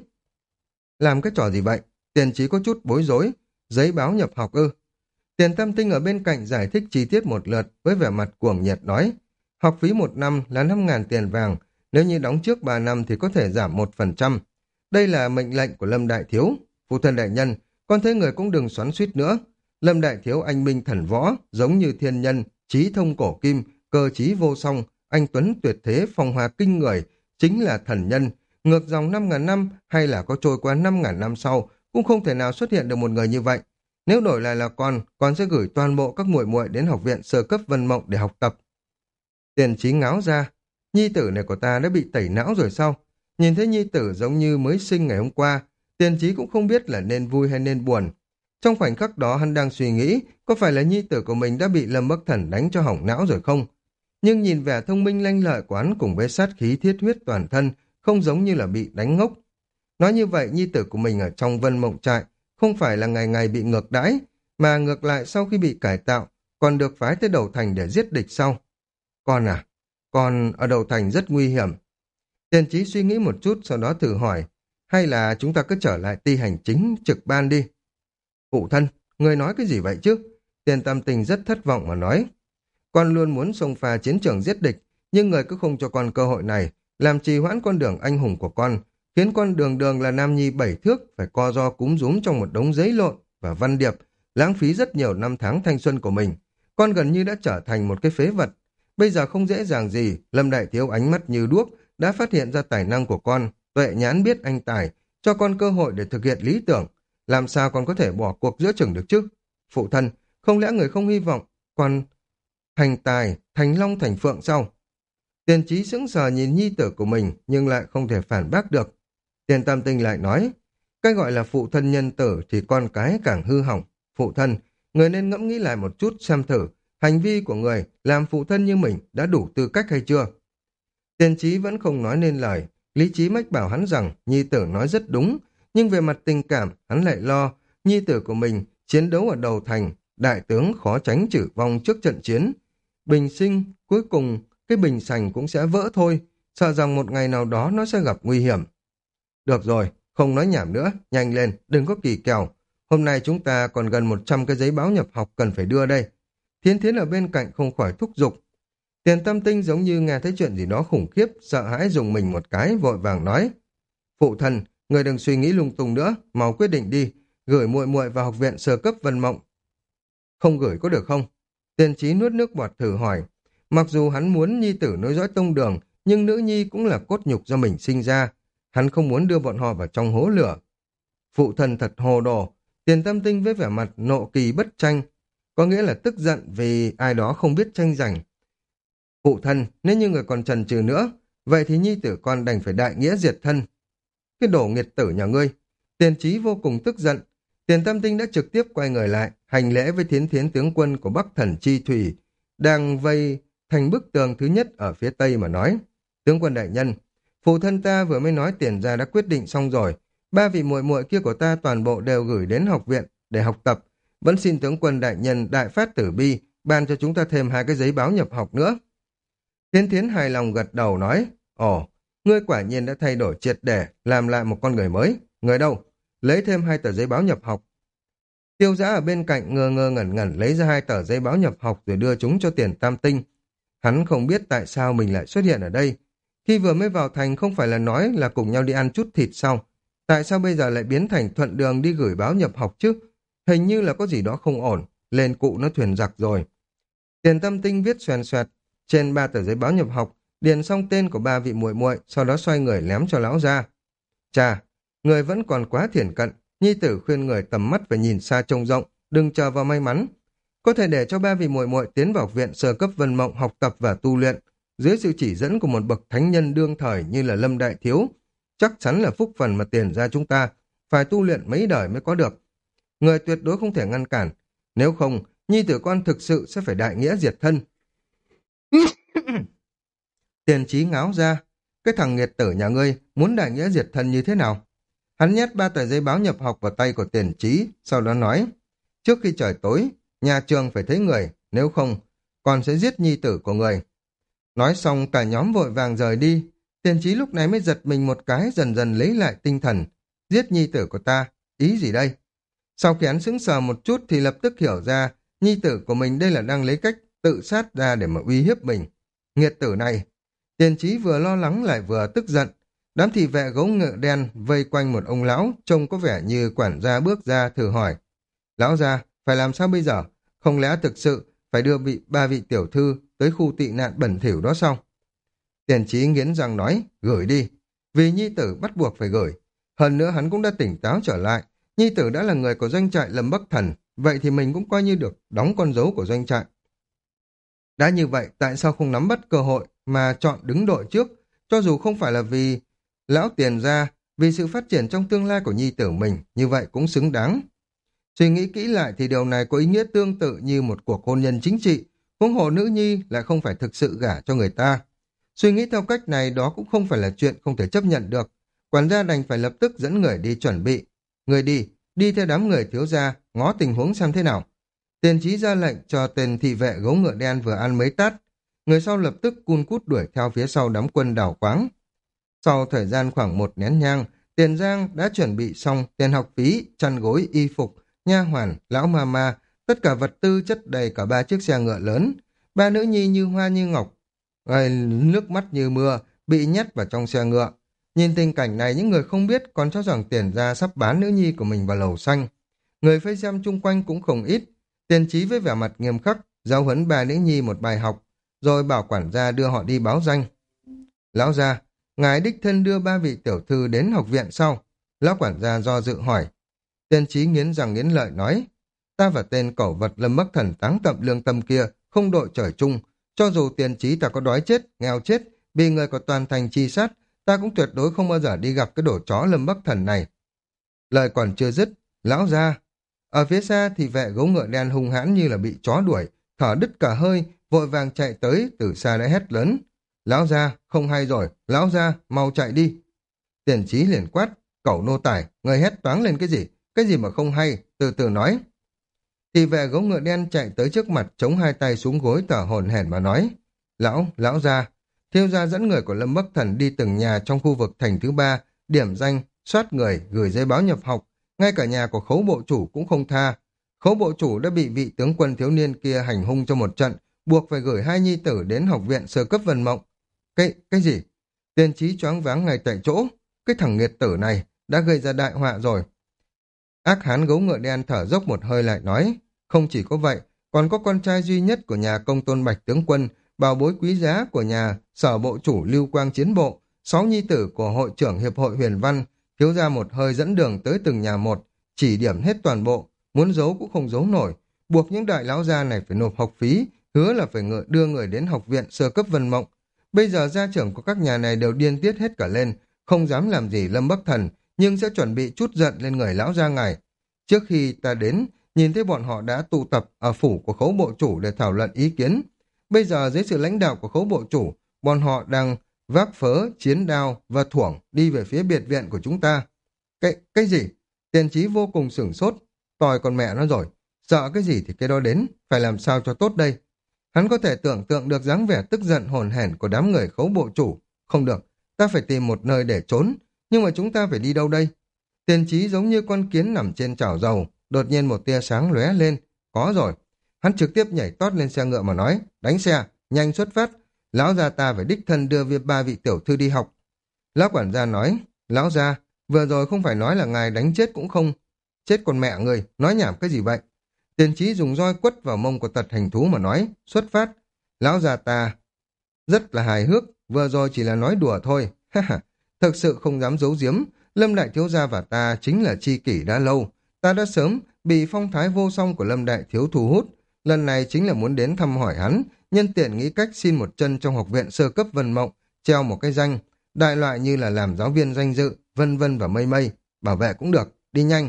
Làm cái trò gì vậy? Tiền Trí có chút bối rối. Giấy báo nhập học ư? Tiền Tam Tinh ở bên cạnh giải thích chi tiết một lượt với vẻ mặt cuồng nhiệt nói, học phí một năm là năm ngàn tiền vàng, nếu như đóng trước ba năm thì có thể giảm một phần trăm. Đây là mệnh lệnh của Lâm Đại Thiếu. Phụ thân đại nhân, con thấy người cũng đừng xoắn suýt nữa. Lâm Đại Thiếu anh minh thần võ, giống như thiên nhân, trí thông cổ kim, cơ trí vô song, anh tuấn tuyệt thế, phong hoa kinh người, chính là thần nhân. Ngược dòng năm ngàn năm hay là có trôi qua năm ngàn năm sau, cũng không thể nào xuất hiện được một người như vậy. Nếu đổi lại là con, con sẽ gửi toàn bộ các muội muội đến học viện sơ cấp Vân Mộng để học tập. Tiền Trí ngáo ra, nhi tử này của ta đã bị tẩy não rồi sao? Nhìn thấy nhi tử giống như mới sinh ngày hôm qua, Tiền Trí cũng không biết là nên vui hay nên buồn. Trong khoảnh khắc đó hắn đang suy nghĩ, có phải là nhi tử của mình đã bị Lâm Bắc Thần đánh cho hỏng não rồi không? Nhưng nhìn vẻ thông minh lanh lợi của hắn cùng với sát khí thiết huyết toàn thân, không giống như là bị đánh ngốc. Nói như vậy, nhi tử của mình ở trong Vân Mộng trại không phải là ngày ngày bị ngược đãi, mà ngược lại sau khi bị cải tạo, còn được phái tới đầu thành để giết địch sau. Con à, con ở đầu thành rất nguy hiểm. Tiền Trí suy nghĩ một chút, sau đó thử hỏi, hay là chúng ta cứ trở lại ti hành chính trực ban đi. Phụ thân, người nói cái gì vậy chứ? Tiền Tam Tinh rất thất vọng mà nói, con luôn muốn xông pha chiến trường giết địch, nhưng người cứ không cho con cơ hội này, làm trì hoãn con đường anh hùng của con, khiến con đường đường là nam nhi bảy thước phải co ro cúm rúm trong một đống giấy lộn và văn điệp, lãng phí rất nhiều năm tháng thanh xuân của mình. Con gần như đã trở thành một cái phế vật. Bây giờ không dễ dàng gì, Lâm Đại Thiếu ánh mắt như đuốc đã phát hiện ra tài năng của con, tuệ nhãn biết anh tài, cho con cơ hội để thực hiện lý tưởng. Làm sao con có thể bỏ cuộc giữa chừng được chứ? Phụ thân, không lẽ người không hy vọng con thành tài, thành long thành phượng sao? Tiền Trí sững sờ nhìn nhi tử của mình nhưng lại không thể phản bác được. Tiền Tam Tinh lại nói, cái gọi là phụ thân nhân tử thì con cái càng hư hỏng. Phụ thân, người nên ngẫm nghĩ lại một chút xem thử, hành vi của người làm phụ thân như mình đã đủ tư cách hay chưa? Tiền Trí vẫn không nói nên lời, lý trí mách bảo hắn rằng nhi tử nói rất đúng, nhưng về mặt tình cảm hắn lại lo, nhi tử của mình chiến đấu ở đầu thành, đại tướng khó tránh trừ vong trước trận chiến. Bình sinh, cuối cùng cái bình sành cũng sẽ vỡ thôi, sợ rằng một ngày nào đó nó sẽ gặp nguy hiểm. Được rồi, không nói nhảm nữa, nhanh lên, đừng có kỳ kèo. Hôm nay chúng ta còn gần một trăm cái giấy báo nhập học cần phải đưa đây. Thiến Thiến ở bên cạnh không khỏi thúc giục. Tiền Tam Tinh giống như nghe thấy chuyện gì đó khủng khiếp, sợ hãi dùng mình một cái, vội vàng nói. Phụ thân, người đừng suy nghĩ lung tung nữa, mau quyết định đi, gửi muội muội vào học viện sơ cấp Vân Mộng. Không gửi có được không? Tiền Trí nuốt nước bọt thử hỏi. Mặc dù hắn muốn nhi tử nối dõi tông đường, nhưng nữ nhi cũng là cốt nhục do mình sinh ra. Hắn không muốn đưa bọn họ vào trong hố lửa. Phụ thân thật hồ đồ. Tiền Tam Tinh với vẻ mặt nộ kỳ bất tranh, có nghĩa là tức giận vì ai đó không biết tranh giành. Phụ thân, nếu như người còn chần chừ nữa, vậy thì nhi tử con đành phải đại nghĩa diệt thân. Cái đồ nghiệt tử nhà ngươi. Tiền Trí vô cùng tức giận. Tiền Tam Tinh đã trực tiếp quay người lại, hành lễ với Thiến Thiến tướng quân của Bắc Thần Chi Thủy, đang vây thành bức tường thứ nhất ở phía tây mà nói. Tướng quân đại nhân, phụ thân ta vừa mới nói tiền ra đã quyết định xong rồi, ba vị muội muội kia của ta toàn bộ đều gửi đến học viện để học tập, vẫn xin tướng quân đại nhân đại phát tử bi, ban cho chúng ta thêm hai cái giấy báo nhập học nữa. Thiến Thiến hài lòng gật đầu nói, ồ, ngươi quả nhiên đã thay đổi triệt để, làm lại một con người mới. Người đâu? Lấy thêm hai tờ giấy báo nhập học. Tiêu Dã ở bên cạnh ngơ ngơ ngẩn ngẩn lấy ra hai tờ giấy báo nhập học rồi đưa chúng cho Tiền Tam Tinh. Hắn không biết tại sao mình lại xuất hiện ở đây. Khi vừa mới vào thành không phải là nói là cùng nhau đi ăn chút thịt sao? Tại sao bây giờ lại biến thành thuận đường đi gửi báo nhập học chứ? Hình như là có gì đó không ổn. lên cụ nó thuyền giặc rồi. Tiền Tâm Tinh viết xoèn xoẹt trên ba tờ giấy báo nhập học, điền xong tên của ba vị muội muội, sau đó xoay người ném cho lão ra. Chà, người vẫn còn quá thiển cận, nhi tử khuyên người tầm mắt phải nhìn xa trông rộng, đừng chờ vào may mắn. Có thể để cho ba vị muội muội tiến vào viện sơ cấp Vân Mộng học tập và tu luyện, dưới sự chỉ dẫn của một bậc thánh nhân đương thời như là Lâm Đại Thiếu, chắc chắn là phúc phần mà tiền ra chúng ta phải tu luyện mấy đời mới có được. Người tuyệt đối không thể ngăn cản, nếu không, nhi tử con thực sự sẽ phải đại nghĩa diệt thân. Tiền Chí ngáo ra, cái thằng nghiệt tử nhà ngươi muốn đại nghĩa diệt thân như thế nào? Hắn nhét ba tờ giấy báo nhập học vào tay của Tiền Chí, sau đó nói, trước khi trời tối, nhà trường phải thấy người, nếu không, con sẽ giết nhi tử của người. Nói xong cả nhóm vội vàng rời đi, Tiền Chí lúc này mới giật mình một cái, dần dần lấy lại tinh thần. Giết nhi tử của ta, ý gì đây? Sau khi hắn sững sờ một chút thì lập tức hiểu ra, nhi tử của mình đây là đang lấy cách tự sát ra để mà uy hiếp mình. Nghiệt tử này, Tiền Chí vừa lo lắng lại vừa tức giận. Đám thị vệ gấu ngựa đen vây quanh một ông lão, trông có vẻ như quản gia bước ra thử hỏi. Lão gia, phải làm sao bây giờ? Không lẽ thực sự phải đưa bị ba vị tiểu thư tới khu tị nạn bẩn thỉu đó sao? Tiền Chí nghiến răng nói, gửi đi. Vì nhi tử bắt buộc phải gửi. Hơn nữa hắn cũng đã tỉnh táo trở lại. Nhi tử đã là người của doanh trại Lâm Bắc Thần, vậy thì mình cũng coi như được đóng con dấu của doanh trại. Đã như vậy, tại sao không nắm bắt cơ hội mà chọn đứng đội trước, cho dù không phải là vì lão tiền ra, vì sự phát triển trong tương lai của nhi tử mình, như vậy cũng xứng đáng. Suy nghĩ kỹ lại thì điều này có ý nghĩa tương tự như một cuộc hôn nhân chính trị, huống hồ nữ nhi lại không phải thực sự gả cho người ta. Suy nghĩ theo cách này đó cũng không phải là chuyện không thể chấp nhận được. Quản gia đành phải lập tức dẫn người đi chuẩn bị. Người đi, đi theo đám người thiếu gia, ngó tình huống xem thế nào. Tiền Chí ra lệnh cho tên thị vệ gấu ngựa đen vừa ăn mấy tát. Người sau lập tức cun cút đuổi theo phía sau đám quân đảo quáng. Sau thời gian khoảng một nén nhang, Tiền Giang đã chuẩn bị xong tiền học phí, chăn gối, y phục, nha hoàn, lão ma ma, tất cả vật tư chất đầy cả ba chiếc xe ngựa lớn. Ba nữ nhi như hoa như ngọc, rồi nước mắt như mưa, bị nhét vào trong xe ngựa. Nhìn tình cảnh này, những người không biết còn cho rằng Tiền gia sắp bán nữ nhi của mình vào lầu xanh. Người vây xem chung quanh cũng không ít. Tiền Chí với vẻ mặt nghiêm khắc, giáo huấn ba nữ nhi một bài học, rồi bảo quản gia đưa họ đi báo danh. Lão gia, ngài đích thân đưa ba vị tiểu thư đến học viện sau. Lão quản gia do dự hỏi. Tiền Chí nghiến răng nghiến lợi nói, ta và tên cẩu vật Lâm Bắc Thần táng tậm lương tâm kia không đội trời chung, cho dù Tiền Chí ta có đói chết, nghèo chết, bị người của toàn thành chi sát, ta cũng tuyệt đối không bao giờ đi gặp cái đồ chó Lâm Bắc Thần này. Lời còn chưa dứt, lão gia, ở phía xa thì vệ gấu ngựa đen hung hãn như là bị chó đuổi, thở đứt cả hơi, vội vàng chạy tới, từ xa đã hét lớn. Lão gia, không hay rồi, lão gia, mau chạy đi. Tiền Chí liền quát, cẩu nô tài, người hét toáng lên cái gì, cái gì mà không hay, từ từ nói. Thì vệ gấu ngựa đen chạy tới trước mặt, chống hai tay xuống gối thở hổn hển mà nói. Lão, lão gia, thiếu gia dẫn người của Lâm Bắc Thần đi từng nhà trong khu vực thành thứ ba, điểm danh, soát người, gửi giấy báo nhập học, ngay cả nhà của khấu bộ chủ cũng không tha. Khấu bộ chủ đã bị vị tướng quân thiếu niên kia hành hung cho một trận, buộc phải gửi hai nhi tử đến học viện sơ cấp Vân Mộng. Cái, cái gì? Tiền Chí choáng váng ngay tại chỗ. Cái thằng nghiệt tử này đã gây ra đại họa rồi. Ác hán gấu ngựa đen thở dốc một hơi lại nói, không chỉ có vậy, còn có con trai duy nhất của nhà công tôn bạch tướng quân, bảo bối quý giá của nhà sở bộ chủ Lưu Quang Chiến Bộ, sáu nhi tử của hội trưởng hiệp hội Huyền Văn, thiếu gia một hơi dẫn đường tới từng nhà một, chỉ điểm hết toàn bộ, muốn giấu cũng không giấu nổi, buộc những đại lão gia này phải nộp học phí, hứa là phải ngựa đưa người đến học viện sơ cấp Vân Mộng. Bây giờ gia trưởng của các nhà này đều điên tiết hết cả lên, không dám làm gì Lâm Bắc Thần, nhưng sẽ chuẩn bị chút giận lên người lão gia ngài. Trước khi ta đến, nhìn thấy bọn họ đã tụ tập ở phủ của khấu bộ chủ để thảo luận ý kiến. Bây giờ dưới sự lãnh đạo của khấu bộ chủ, bọn họ đang vác phớ, chiến đao và thuổng đi về phía biệt viện của chúng ta. Cái, cái gì? Tiền Chí vô cùng sửng sốt, tòi con mẹ nó rồi. Sợ cái gì thì cái đó đến, phải làm sao cho tốt đây. Hắn có thể tưởng tượng được dáng vẻ tức giận hồn hển của đám người khấu bộ chủ. Không được, ta phải tìm một nơi để trốn. Nhưng mà chúng ta phải đi đâu đây? Tiền Chí giống như con kiến nằm trên chảo dầu, đột nhiên một tia sáng lóe lên. Có rồi. Hắn trực tiếp nhảy tót lên xe ngựa mà nói, đánh xe, nhanh xuất phát. Lão gia ta phải đích thân đưa việc ba vị tiểu thư đi học. Lão quản gia nói, lão gia, vừa rồi không phải nói là ngài đánh chết cũng không. Chết con mẹ người, nói nhảm cái gì vậy? Tiền trí dùng roi quất vào mông của tật hành thú mà nói, xuất phát. Lão già ta rất là hài hước, vừa rồi chỉ là nói đùa thôi. Ha ha, thực sự không dám giấu giếm, Lâm Đại Thiếu Gia và ta chính là tri kỷ đã lâu. Ta đã sớm bị phong thái vô song của Lâm Đại Thiếu thu hút. Lần này chính là muốn đến thăm hỏi hắn, nhân tiện nghĩ cách xin một chân trong học viện sơ cấp Vân Mộng, treo một cái danh, đại loại như là làm giáo viên danh dự, vân vân và mây mây, bảo vệ cũng được, đi nhanh.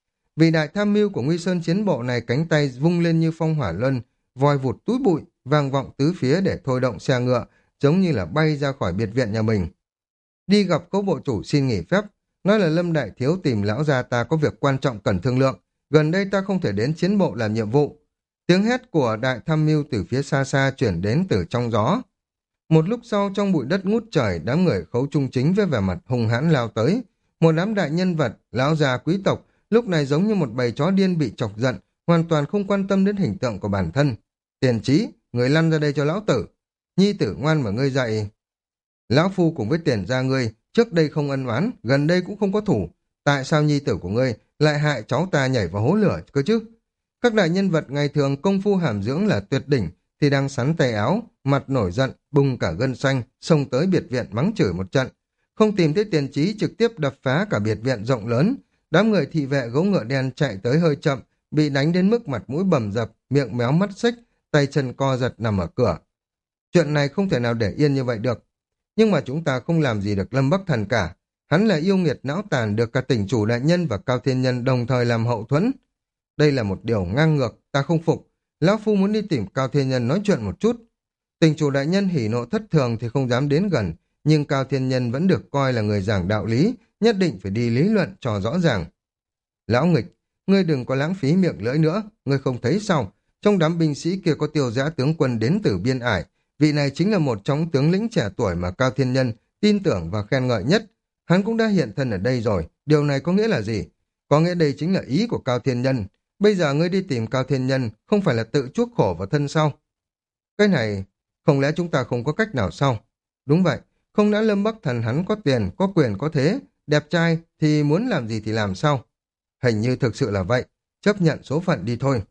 Vì đại tham mưu của Nguy Sơn chiến bộ này cánh tay vung lên như phong hỏa luân, vòi vụt túi bụi, vang vọng tứ phía để thôi động xe ngựa, giống như là bay ra khỏi biệt viện nhà mình. Đi gặp cố bộ chủ xin nghỉ phép, nói là Lâm Đại Thiếu tìm lão gia ta có việc quan trọng cần thương lượng, gần đây ta không thể đến chiến bộ làm nhiệm vụ. Tiếng hét của đại tham mưu từ phía xa xa chuyển đến từ trong gió. Một lúc sau trong bụi đất ngút trời, đám người Khấu Trung Chính với vẻ mặt hung hãn lao tới. Một đám đại nhân vật, lão già quý tộc, lúc này giống như một bầy chó điên bị chọc giận, hoàn toàn không quan tâm đến hình tượng của bản thân. Tiền trí, người lăn ra đây cho lão tử. Nhi tử ngoan mà ngươi dạy. Lão phu cùng với tiền gia ngươi, trước đây không ân oán, gần đây cũng không có thủ. Tại sao nhi tử của ngươi lại hại cháu ta nhảy vào hố lửa cơ chứ? Các đại nhân vật ngày thường công phu hàm dưỡng là tuyệt đỉnh, thì đang sắn tay áo, mặt nổi giận, bùng cả gân xanh, xông tới biệt viện mắng chửi một trận. Không tìm thấy tiền trí trực tiếp đập phá cả biệt viện rộng lớn. Đám người thị vệ gấu ngựa đen chạy tới hơi chậm, bị đánh đến mức mặt mũi bầm dập, miệng méo mắt xích, tay chân co giật nằm ở cửa. Chuyện này không thể nào để yên như vậy được. Nhưng mà chúng ta không làm gì được Lâm Bắc Thần cả. Hắn là yêu nghiệt não tàn được cả tỉnh chủ đại nhân và Cao Thiên Nhân đồng thời làm hậu thuẫn. Đây là một điều ngang ngược, ta không phục. Lão phu muốn đi tìm Cao Thiên Nhân nói chuyện một chút. Tỉnh chủ đại nhân hỉ nộ thất thường thì không dám đến gần, nhưng Cao Thiên Nhân vẫn được coi là người giảng đạo lý, nhất định phải đi lý luận cho rõ ràng. Lão nghịch, ngươi đừng có lãng phí miệng lưỡi nữa, ngươi không thấy sao? Trong đám binh sĩ kia có Tiêu Dã tướng quân đến từ biên ải, vị này chính là một trong tướng lĩnh trẻ tuổi mà Cao Thiên Nhân tin tưởng và khen ngợi nhất. Hắn cũng đã hiện thân ở đây rồi, điều này có nghĩa là gì? Có nghĩa đây chính là ý của Cao Thiên Nhân. Bây giờ ngươi đi tìm Cao Thiên Nhân không phải là tự chuốc khổ vào thân sao? Cái này, không lẽ chúng ta không có cách nào sao? Đúng vậy, không đã Lâm Bắc Thần hắn có tiền, có quyền, có thế, đẹp trai thì muốn làm gì thì làm sao? Hình như thực sự là vậy, chấp nhận số phận đi thôi.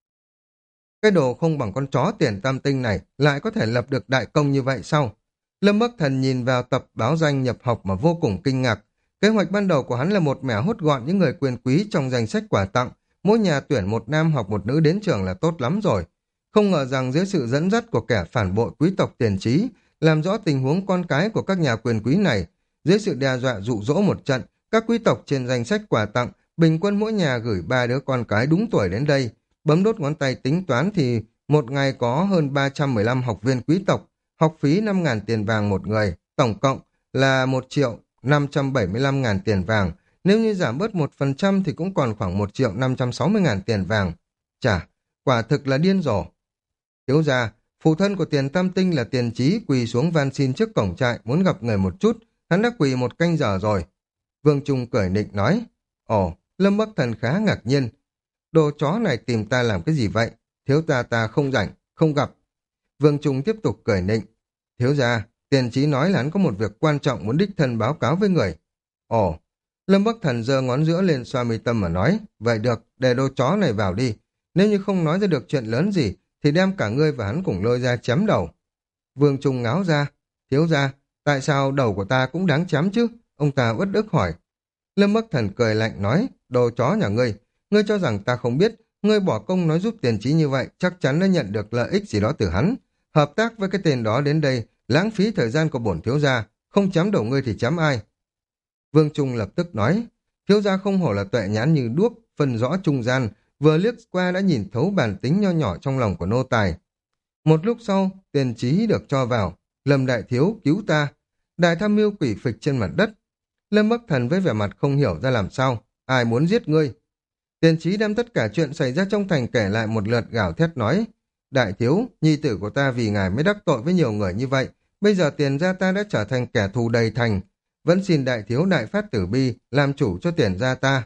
Cái đồ không bằng con chó tiền tam tinh này lại có thể lập được đại công như vậy sao? Lâm Bắc Thần nhìn vào tập báo danh nhập học mà vô cùng kinh ngạc. Kế hoạch ban đầu của hắn là một mẻ hốt gọn những người quyền quý trong danh sách quà tặng, mỗi nhà tuyển một nam hoặc một nữ đến trường là tốt lắm rồi. Không ngờ rằng dưới sự dẫn dắt của kẻ phản bội quý tộc tiền trí, làm rõ tình huống con cái của các nhà quyền quý này, dưới sự đe dọa dụ dỗ một trận, các quý tộc trên danh sách quà tặng bình quân mỗi nhà gửi ba đứa con cái đúng tuổi đến đây. Bấm đốt ngón tay tính toán thì một ngày có hơn ba trăm mười lăm học viên quý tộc, học phí năm nghìn tiền vàng một người, tổng cộng là một triệu năm trăm bảy mươi lăm nghìn tiền vàng. Nếu như giảm bớt một phần trăm thì cũng còn khoảng một triệu năm trăm sáu mươi nghìn tiền vàng. Chà, quả thực là điên rồ. Thiếu gia, phụ thân của tiền tam tinh là tiền trí quỳ xuống van xin trước cổng trại muốn gặp người một chút, hắn đã quỳ một canh giờ rồi. Vương Trung cười nịnh nói, ồ, Lâm Bắc Thần khá ngạc nhiên. Đồ chó này tìm ta làm cái gì vậy? Thiếu gia ta không rảnh, không gặp. Vương Trung tiếp tục cười nịnh. Thiếu gia, tiền trí nói là hắn có một việc quan trọng muốn đích thân báo cáo với người. Ồ, Lâm Bắc Thần giơ ngón giữa lên xoa mi tâm mà nói, vậy được, để đồ chó này vào đi. Nếu như không nói ra được chuyện lớn gì, thì đem cả ngươi và hắn cùng lôi ra chém đầu. Vương Trung ngáo ra, thiếu gia, tại sao đầu của ta cũng đáng chém chứ? Ông ta uất ức hỏi. Lâm Bắc Thần cười lạnh nói, đồ chó nhà ngươi, ngươi cho rằng ta không biết, ngươi bỏ công nói giúp tiền trí như vậy, chắc chắn đã nhận được lợi ích gì đó từ hắn. Hợp tác với cái tên đó đến đây, lãng phí thời gian của bổn thiếu gia, không chém đầu ngươi thì chém ai? Vương Trung lập tức nói, thiếu gia không hổ là tuệ nhãn như đuốc, phân rõ trung gian, vừa liếc qua đã nhìn thấu bản tính nho nhỏ trong lòng của nô tài. Một lúc sau, tiền trí được cho vào, Lâm đại thiếu cứu ta. Đại tham mưu quỷ phịch trên mặt đất. Lâm Bắc Thần với vẻ mặt không hiểu ra làm sao, ai muốn giết ngươi? Tiền trí đem tất cả chuyện xảy ra trong thành kể lại một lượt gào thét nói, đại thiếu, nhi tử của ta vì ngài mới đắc tội với nhiều người như vậy, bây giờ tiền gia ta đã trở thành kẻ thù đầy thành, vẫn xin đại thiếu đại phát tử bi, làm chủ cho tiền gia ta.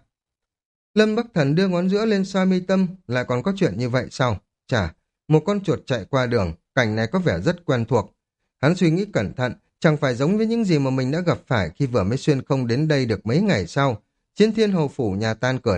Lâm Bắc Thần đưa ngón giữa lên xoa mi tâm, lại còn có chuyện như vậy sao? Chà, một con chuột chạy qua đường, cảnh này có vẻ rất quen thuộc. Hắn suy nghĩ cẩn thận, chẳng phải giống với những gì mà mình đã gặp phải khi vừa mới xuyên không đến đây được mấy ngày sau. Chiến thiên hầu phủ nhà tan cửa nát,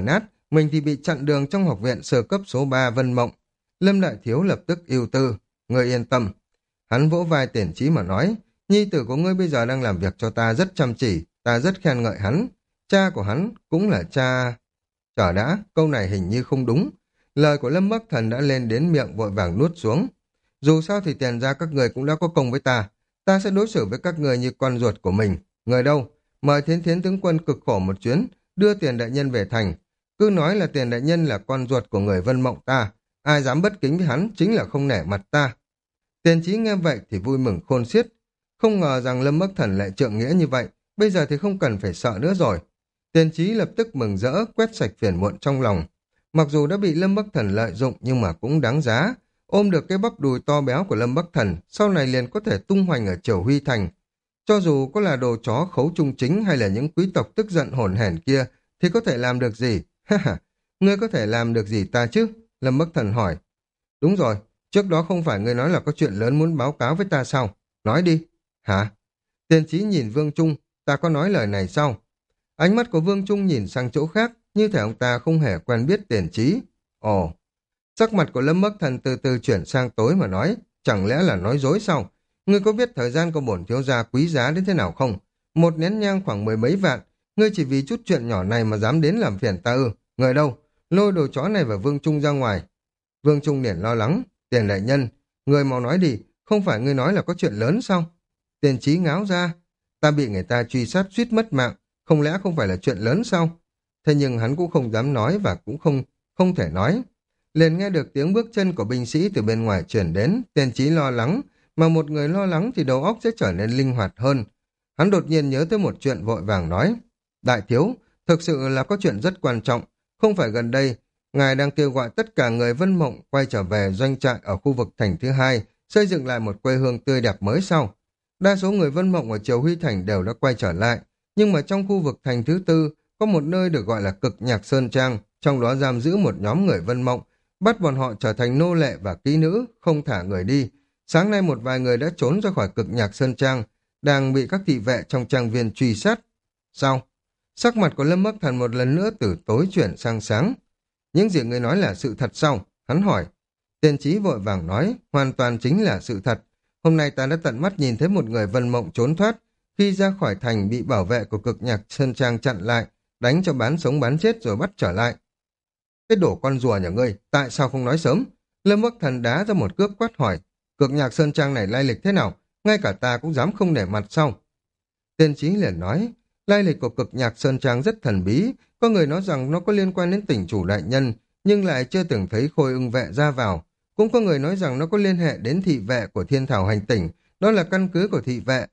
mình thì bị chặn đường trong học viện sơ cấp số ba Vân Mộng. Lâm Đại Thiếu lập tức ưu tư, ngươi yên tâm. Hắn vỗ vai Tiền Chí mà nói, nhi tử của ngươi bây giờ đang làm việc cho ta rất chăm chỉ, ta rất khen ngợi hắn. Cha của hắn cũng là cha... Chờ đã, câu này hình như không đúng. Lời của Lâm Bắc Thần đã lên đến miệng vội vàng nuốt xuống. Dù sao thì tiền ra các người cũng đã có công với ta. Ta sẽ đối xử với các người như con ruột của mình. Người đâu? Mời Thiến Thiến tướng quân cực khổ một chuyến, đưa Tiền đại nhân về thành. Cứ nói là Tiền đại nhân là con ruột của người Vân Mộng ta. Ai dám bất kính với hắn chính là không nể mặt ta. Tiền Chí nghe vậy thì vui mừng khôn xiết. Không ngờ rằng Lâm Bắc Thần lại trượng nghĩa như vậy. Bây giờ thì không cần phải sợ nữa rồi. Tiền Chí lập tức mừng rỡ, quét sạch phiền muộn trong lòng. Mặc dù đã bị Lâm Bắc Thần lợi dụng nhưng mà cũng đáng giá. Ôm được cái bắp đùi to béo của Lâm Bắc Thần, sau này liền có thể tung hoành ở Triều Huy Thành. Cho dù có là đồ chó khấu trung chính hay là những quý tộc tức giận hổn hển kia, thì có thể làm được gì? Ha ha, ngươi có thể làm được gì ta chứ? Lâm Bắc Thần hỏi. Đúng rồi, trước đó không phải ngươi nói là có chuyện lớn muốn báo cáo với ta sao? Nói đi. Hả? Tiền Chí nhìn Vương Trung, ta có nói lời này sao? Ánh mắt của Vương Trung nhìn sang chỗ khác, như thể ông ta không hề quen biết Tiền Chí. Ồ, sắc mặt của Lâm Bắc Thần từ từ chuyển sang tối mà nói, chẳng lẽ là nói dối sao? Ngươi có biết thời gian của bổn thiếu gia quý giá đến thế nào không? Một nén nhang khoảng mười mấy vạn, ngươi chỉ vì chút chuyện nhỏ này mà dám đến làm phiền ta ư? Người đâu? Lôi đồ chó này và Vương Trung ra ngoài. Vương Trung liền lo lắng, Tiền đại nhân, người mau nói đi, không phải ngươi nói là có chuyện lớn sao? Tiền Chí ngáo ra, ta bị người ta truy sát suýt mất mạng, không lẽ không phải là chuyện lớn sao? Thế nhưng hắn cũng không dám nói và cũng không không thể nói. Liền nghe được tiếng bước chân của binh sĩ từ bên ngoài truyền đến, Tiền Chí lo lắng, mà một người lo lắng thì đầu óc sẽ trở nên linh hoạt hơn. Hắn đột nhiên nhớ tới một chuyện vội vàng nói, đại thiếu, thực sự là có chuyện rất quan trọng, không phải gần đây, ngài đang kêu gọi tất cả người Vân Mộng quay trở về doanh trại ở khu vực thành thứ hai, xây dựng lại một quê hương tươi đẹp mới sau. Đa số người Vân Mộng ở Triều Huy Thành đều đã quay trở lại, nhưng mà trong khu vực thành thứ tư, có một nơi được gọi là Cực Nhạc Sơn Trang, trong đó giam giữ một nhóm người Vân Mộng, bắt bọn họ trở thành nô lệ và kỹ nữ, không thả người đi. Sáng nay một vài người đã trốn ra khỏi Cực Nhạc Sơn Trang, đang bị các thị vệ trong trang viên truy sát. Sao? Sắc mặt của Lâm Bắc Thần một lần nữa từ tối chuyển sang sáng. Những gì người nói là sự thật sao? Hắn hỏi. Tiền Chí vội vàng nói, hoàn toàn chính là sự thật. Hôm nay ta đã tận mắt nhìn thấy một người Vân Mộng trốn thoát, khi ra khỏi thành bị bảo vệ của Cực Nhạc Sơn Trang chặn lại, đánh cho bán sống bán chết rồi bắt trở lại. Cái đổ con rùa nhà ngươi, tại sao không nói sớm? Lâm Bắc Thần đá ra một cước quát hỏi, Cực Nhạc Sơn Trang này lai lịch thế nào? Ngay cả ta cũng dám không nể mặt sao? Tiên Chí liền nói, lai lịch của Cực Nhạc Sơn Trang rất thần bí, có người nói rằng nó có liên quan đến tỉnh chủ đại nhân, nhưng lại chưa từng thấy khôi ưng vệ ra vào. Cũng có người nói rằng nó có liên hệ đến thị vệ của Thiên Thảo Hành Tỉnh, đó là căn cứ của thị vệ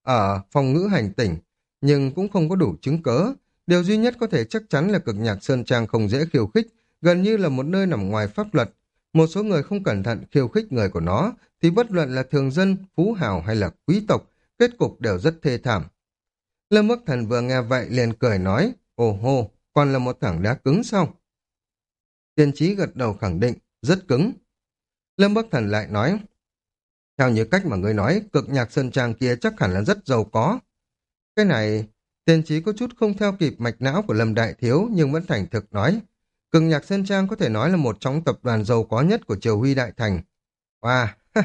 ở phòng ngữ hành tỉnh, nhưng cũng không có đủ chứng cớ. Điều duy nhất có thể chắc chắn là Cực Nhạc Sơn Trang không dễ khiêu khích, gần như là một nơi nằm ngoài pháp luật. Một số người không cẩn thận khiêu khích người của nó, thì bất luận là thường dân, phú hào hay là quý tộc, kết cục đều rất thê thảm. Lâm Bắc Thần vừa nghe vậy liền cười nói, ồ hô, còn là một thẳng đá cứng sao? Tiên Chí gật đầu khẳng định, rất cứng. Lâm Bắc Thần lại nói, theo như cách mà ngươi nói, Cực Nhạc Sơn Trang kia chắc hẳn là rất giàu có. Cái này, Tiên Chí có chút không theo kịp mạch não của Lâm Đại Thiếu nhưng vẫn thành thực nói. Cực Nhạc Sơn Trang có thể nói là một trong tập đoàn giàu có nhất của Triều Huy Đại Thành. Wow,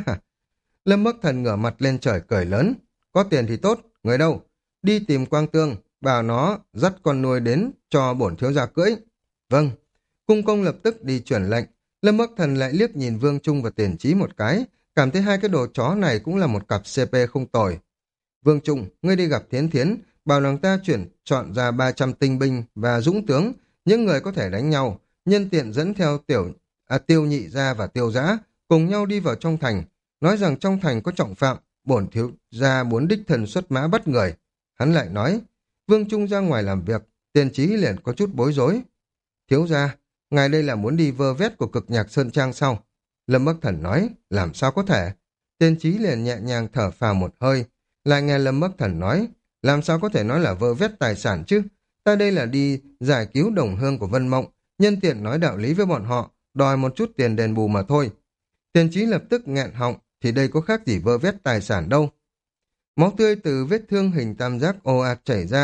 Lâm Bắc Thần ngửa mặt lên trời cười lớn. Có tiền thì tốt, người đâu? Đi tìm Quang Tương, bảo nó dắt con nuôi đến cho bổn thiếu gia cưỡi. Vâng, cung công lập tức đi chuyển lệnh. Lâm Bắc Thần lại liếc nhìn Vương Trung và Tiền Chí một cái, cảm thấy hai cái đồ chó này cũng là một cặp xê pê không tồi. Vương Trung, ngươi đi gặp Thiến Thiến, bảo nàng ta chuyển chọn ra ba trăm tinh binh và dũng tướng, những người có thể đánh nhau, nhân tiện dẫn theo tiểu à, tiêu nhị gia và tiêu giã, cùng nhau đi vào trong thành, nói rằng trong thành có trọng phạm, bổn thiếu gia muốn đích thân xuất mã bắt người. Hắn lại nói, Vương Trung ra ngoài làm việc, Tiền Chí liền có chút bối rối. Thiếu gia, ngài đây là muốn đi vơ vét của Cực Nhạc Sơn Trang sao? Lâm Bắc Thần nói, làm sao có thể? Tiền Chí liền nhẹ nhàng thở phào một hơi, lại nghe Lâm Bắc Thần nói, làm sao có thể nói là vơ vét tài sản chứ? Ta đây là đi giải cứu đồng hương của Vân Mộng, nhân tiện nói đạo lý với bọn họ, đòi một chút tiền đền bù mà thôi. Tiền Chí lập tức nghẹn họng, thì đây có khác gì vơ vét tài sản đâu. Máu tươi từ vết thương hình tam giác ồ ạt chảy ra,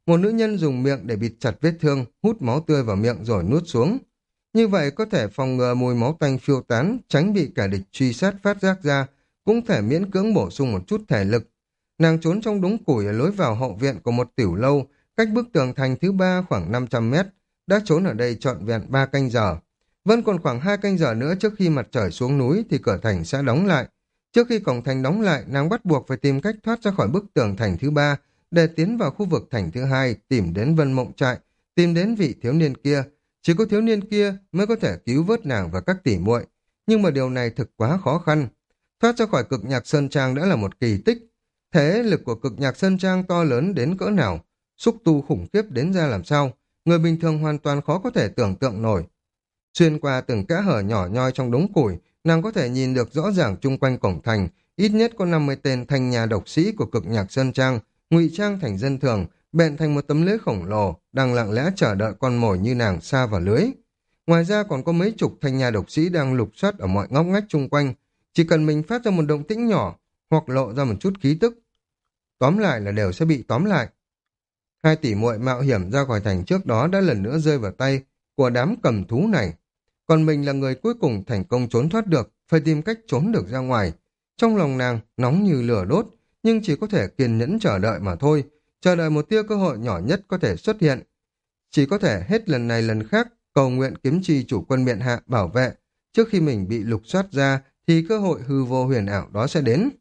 Một nữ nhân dùng miệng để bịt chặt vết thương, hút máu tươi vào miệng rồi nuốt xuống. Như vậy có thể phòng ngừa mùi máu tanh phiêu tán, tránh bị kẻ địch truy sát phát giác ra, cũng thể miễn cưỡng bổ sung một chút thể lực. Nàng trốn trong đống củi ở lối vào hậu viện của một tiểu lâu, cách bức tường thành thứ ba khoảng năm trăm mét, đã trốn ở đây trọn vẹn ba canh giờ. Vẫn còn khoảng hai canh giờ nữa trước khi mặt trời xuống núi thì cửa thành sẽ đóng lại. Trước khi cổng thành đóng lại, nàng bắt buộc phải tìm cách thoát ra khỏi bức tường thành thứ ba để tiến vào khu vực thành thứ hai, tìm đến Vân Mộng Trại, tìm đến vị thiếu niên kia. Chỉ có thiếu niên kia mới có thể cứu vớt nàng và các tỷ muội, nhưng mà điều này thực quá khó khăn. Thoát ra khỏi cực nhạc Sơn Trang đã là một kỳ tích. Thế lực của cực nhạc Sơn Trang to lớn đến cỡ nào, xúc tu khủng khiếp đến ra làm sao, người bình thường hoàn toàn khó có thể tưởng tượng nổi. Xuyên qua từng kẽ hở nhỏ nhoi trong đống củi, nàng có thể nhìn được rõ ràng chung quanh cổng thành, ít nhất có năm mươi tên thanh nhà độc sĩ của cực nhạc Sơn Trang, ngụy trang thành dân thường, bện thành một tấm lưới khổng lồ, đang lặng lẽ chờ đợi con mồi như nàng sa vào lưới. Ngoài ra còn có mấy chục thanh nhà độc sĩ đang lục soát ở mọi ngóc ngách chung quanh, chỉ cần mình phát ra một động tĩnh nhỏ, hoặc lộ ra một chút khí tức, tóm lại là đều sẽ bị tóm lại. Hai tỷ muội mạo hiểm ra khỏi thành trước đó đã lần nữa rơi vào tay của đám cầm thú này. Còn mình là người cuối cùng thành công trốn thoát được, phải tìm cách trốn được ra ngoài. Trong lòng nàng nóng như lửa đốt, nhưng chỉ có thể kiên nhẫn chờ đợi mà thôi, chờ đợi một tia cơ hội nhỏ nhất có thể xuất hiện. Chỉ có thể hết lần này lần khác, cầu nguyện kiếm chi chủ quân miện hạ bảo vệ, trước khi mình bị lục soát ra thì cơ hội hư vô huyền ảo đó sẽ đến.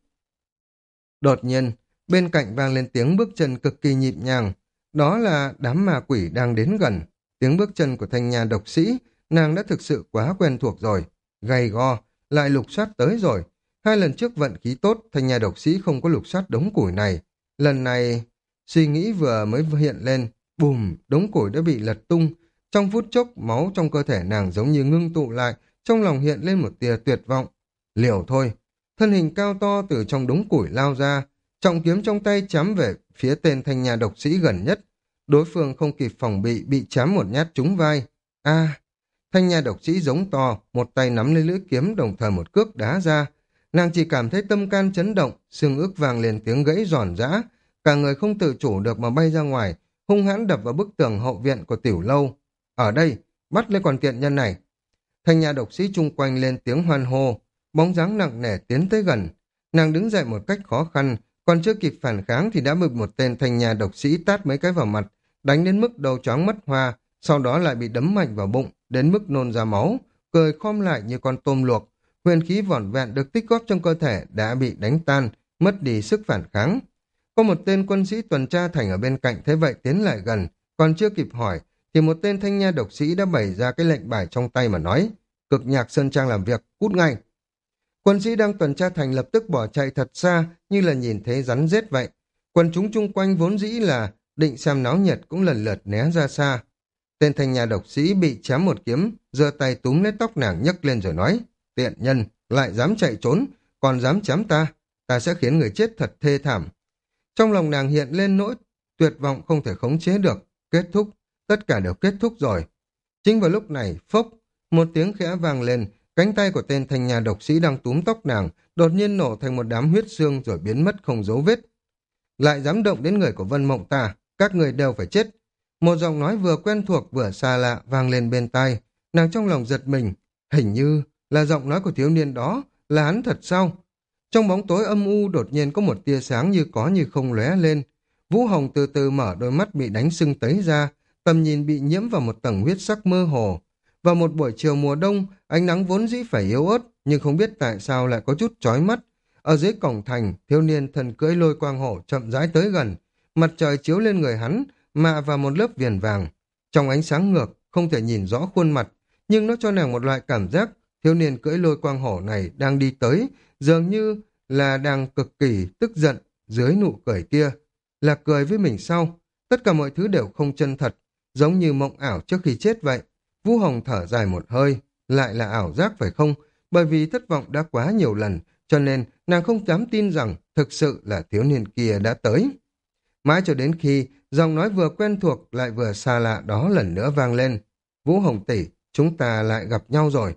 Đột nhiên, bên cạnh vang lên tiếng bước chân cực kỳ nhịp nhàng, đó là đám ma quỷ đang đến gần. Tiếng bước chân của thanh nhà độc sĩ, nàng đã thực sự quá quen thuộc rồi. Gay go, lại lục soát tới rồi. Hai lần trước vận khí tốt, thanh nhà độc sĩ không có lục soát đống củi này. Lần này, suy nghĩ vừa mới hiện lên, bùm, đống củi đã bị lật tung. Trong phút chốc, máu trong cơ thể nàng giống như ngưng tụ lại, trong lòng hiện lên một tia tuyệt vọng. Liều thôi, thân hình cao to từ trong đống củi lao ra, trọng kiếm trong tay chém về phía tên thanh nhà độc sĩ gần nhất. Đối phương không kịp phòng bị, bị chém một nhát trúng vai. A, thanh nhà độc sĩ giống to, một tay nắm lấy lưỡi kiếm đồng thời một cước đá ra. Nàng chỉ cảm thấy tâm can chấn động, xương ức vang lên tiếng gãy giòn giã, cả người không tự chủ được mà bay ra ngoài, hung hãn đập vào bức tường hậu viện của tiểu lâu. Ở đây, bắt lấy con tiện nhân này. Thanh nhà độc sĩ chung quanh lên tiếng hoan hô, bóng dáng nặng nề tiến tới gần. Nàng đứng dậy một cách khó khăn, còn chưa kịp phản kháng thì đã bị một tên thanh nhà độc sĩ tát mấy cái vào mặt, đánh đến mức đầu choáng mất hoa, sau đó lại bị đấm mạnh vào bụng, đến mức nôn ra máu, cười khom lại như con tôm luộc. Huyền khí vỏn vẹn được tích góp trong cơ thể đã bị đánh tan, mất đi sức phản kháng. Có một tên quân sĩ tuần tra thành ở bên cạnh thấy vậy tiến lại gần, còn chưa kịp hỏi, thì một tên thanh nha độc sĩ đã bày ra cái lệnh bài trong tay mà nói, cực nhạc Sơn Trang làm việc, cút ngay. Quân sĩ đang tuần tra thành lập tức bỏ chạy thật xa, như là nhìn thấy rắn rết vậy. Quần chúng chung quanh vốn dĩ là định xem náo nhiệt cũng lần lượt né ra xa. Tên thanh nhà độc sĩ bị chém một kiếm, giơ tay túm lấy tóc nàng nhấc lên rồi nói, tiện nhân, lại dám chạy trốn, còn dám chém ta, ta sẽ khiến người chết thật thê thảm. Trong lòng nàng hiện lên nỗi tuyệt vọng không thể khống chế được, kết thúc, tất cả đều kết thúc rồi. Chính vào lúc này, phốc, một tiếng khẽ vang lên, cánh tay của tên thanh nhà độc sĩ đang túm tóc nàng, đột nhiên nổ thành một đám huyết xương rồi biến mất không dấu vết. Lại dám động đến người của Vân Mộng ta, các người đều phải chết. Một giọng nói vừa quen thuộc vừa xa lạ vang lên bên tai, nàng trong lòng giật mình, hình như là giọng nói của thiếu niên đó, là hắn thật sao? Trong bóng tối âm u đột nhiên có một tia sáng như có như không lóe lên. Vũ Hồng từ từ mở đôi mắt bị đánh sưng tấy ra, tầm nhìn bị nhiễm vào một tầng huyết sắc mơ hồ. Vào một buổi chiều mùa đông, ánh nắng vốn dĩ phải yếu ớt, nhưng không biết tại sao lại có chút chói mắt. Ở dưới cổng thành, thiếu niên thần cưỡi lôi quang hổ chậm rãi tới gần, mặt trời chiếu lên người hắn, mạ vào một lớp viền vàng. Trong ánh sáng ngược, không thể nhìn rõ khuôn mặt, nhưng nó cho nàng một loại cảm giác thiếu niên cưỡi lôi quang hổ này đang đi tới, dường như là đang cực kỳ tức giận dưới nụ cười kia. Là cười với mình sau. Tất cả mọi thứ đều không chân thật, giống như mộng ảo trước khi chết vậy. Vũ Hồng thở dài một hơi, lại là ảo giác phải không? Bởi vì thất vọng đã quá nhiều lần, cho nên nàng không dám tin rằng thực sự là thiếu niên kia đã tới. Mãi cho đến khi giọng nói vừa quen thuộc lại vừa xa lạ đó lần nữa vang lên. Vũ Hồng tỷ, chúng ta lại gặp nhau rồi.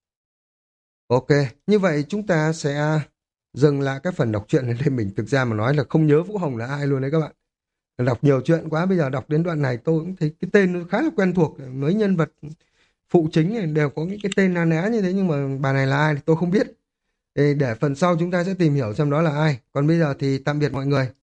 Ok, như vậy chúng ta sẽ dừng lại các phần đọc truyện lên đây. Mình thực ra mà nói là không nhớ Vũ Hồng là ai luôn đấy các bạn. Đọc nhiều chuyện quá, bây giờ đọc đến đoạn này tôi cũng thấy cái tên nó khá là quen thuộc. Mấy nhân vật phụ chính này đều có những cái tên na ná như thế, nhưng mà bà này là ai thì tôi không biết. Thì để phần sau chúng ta sẽ tìm hiểu xem đó là ai. Còn bây giờ thì tạm biệt mọi người.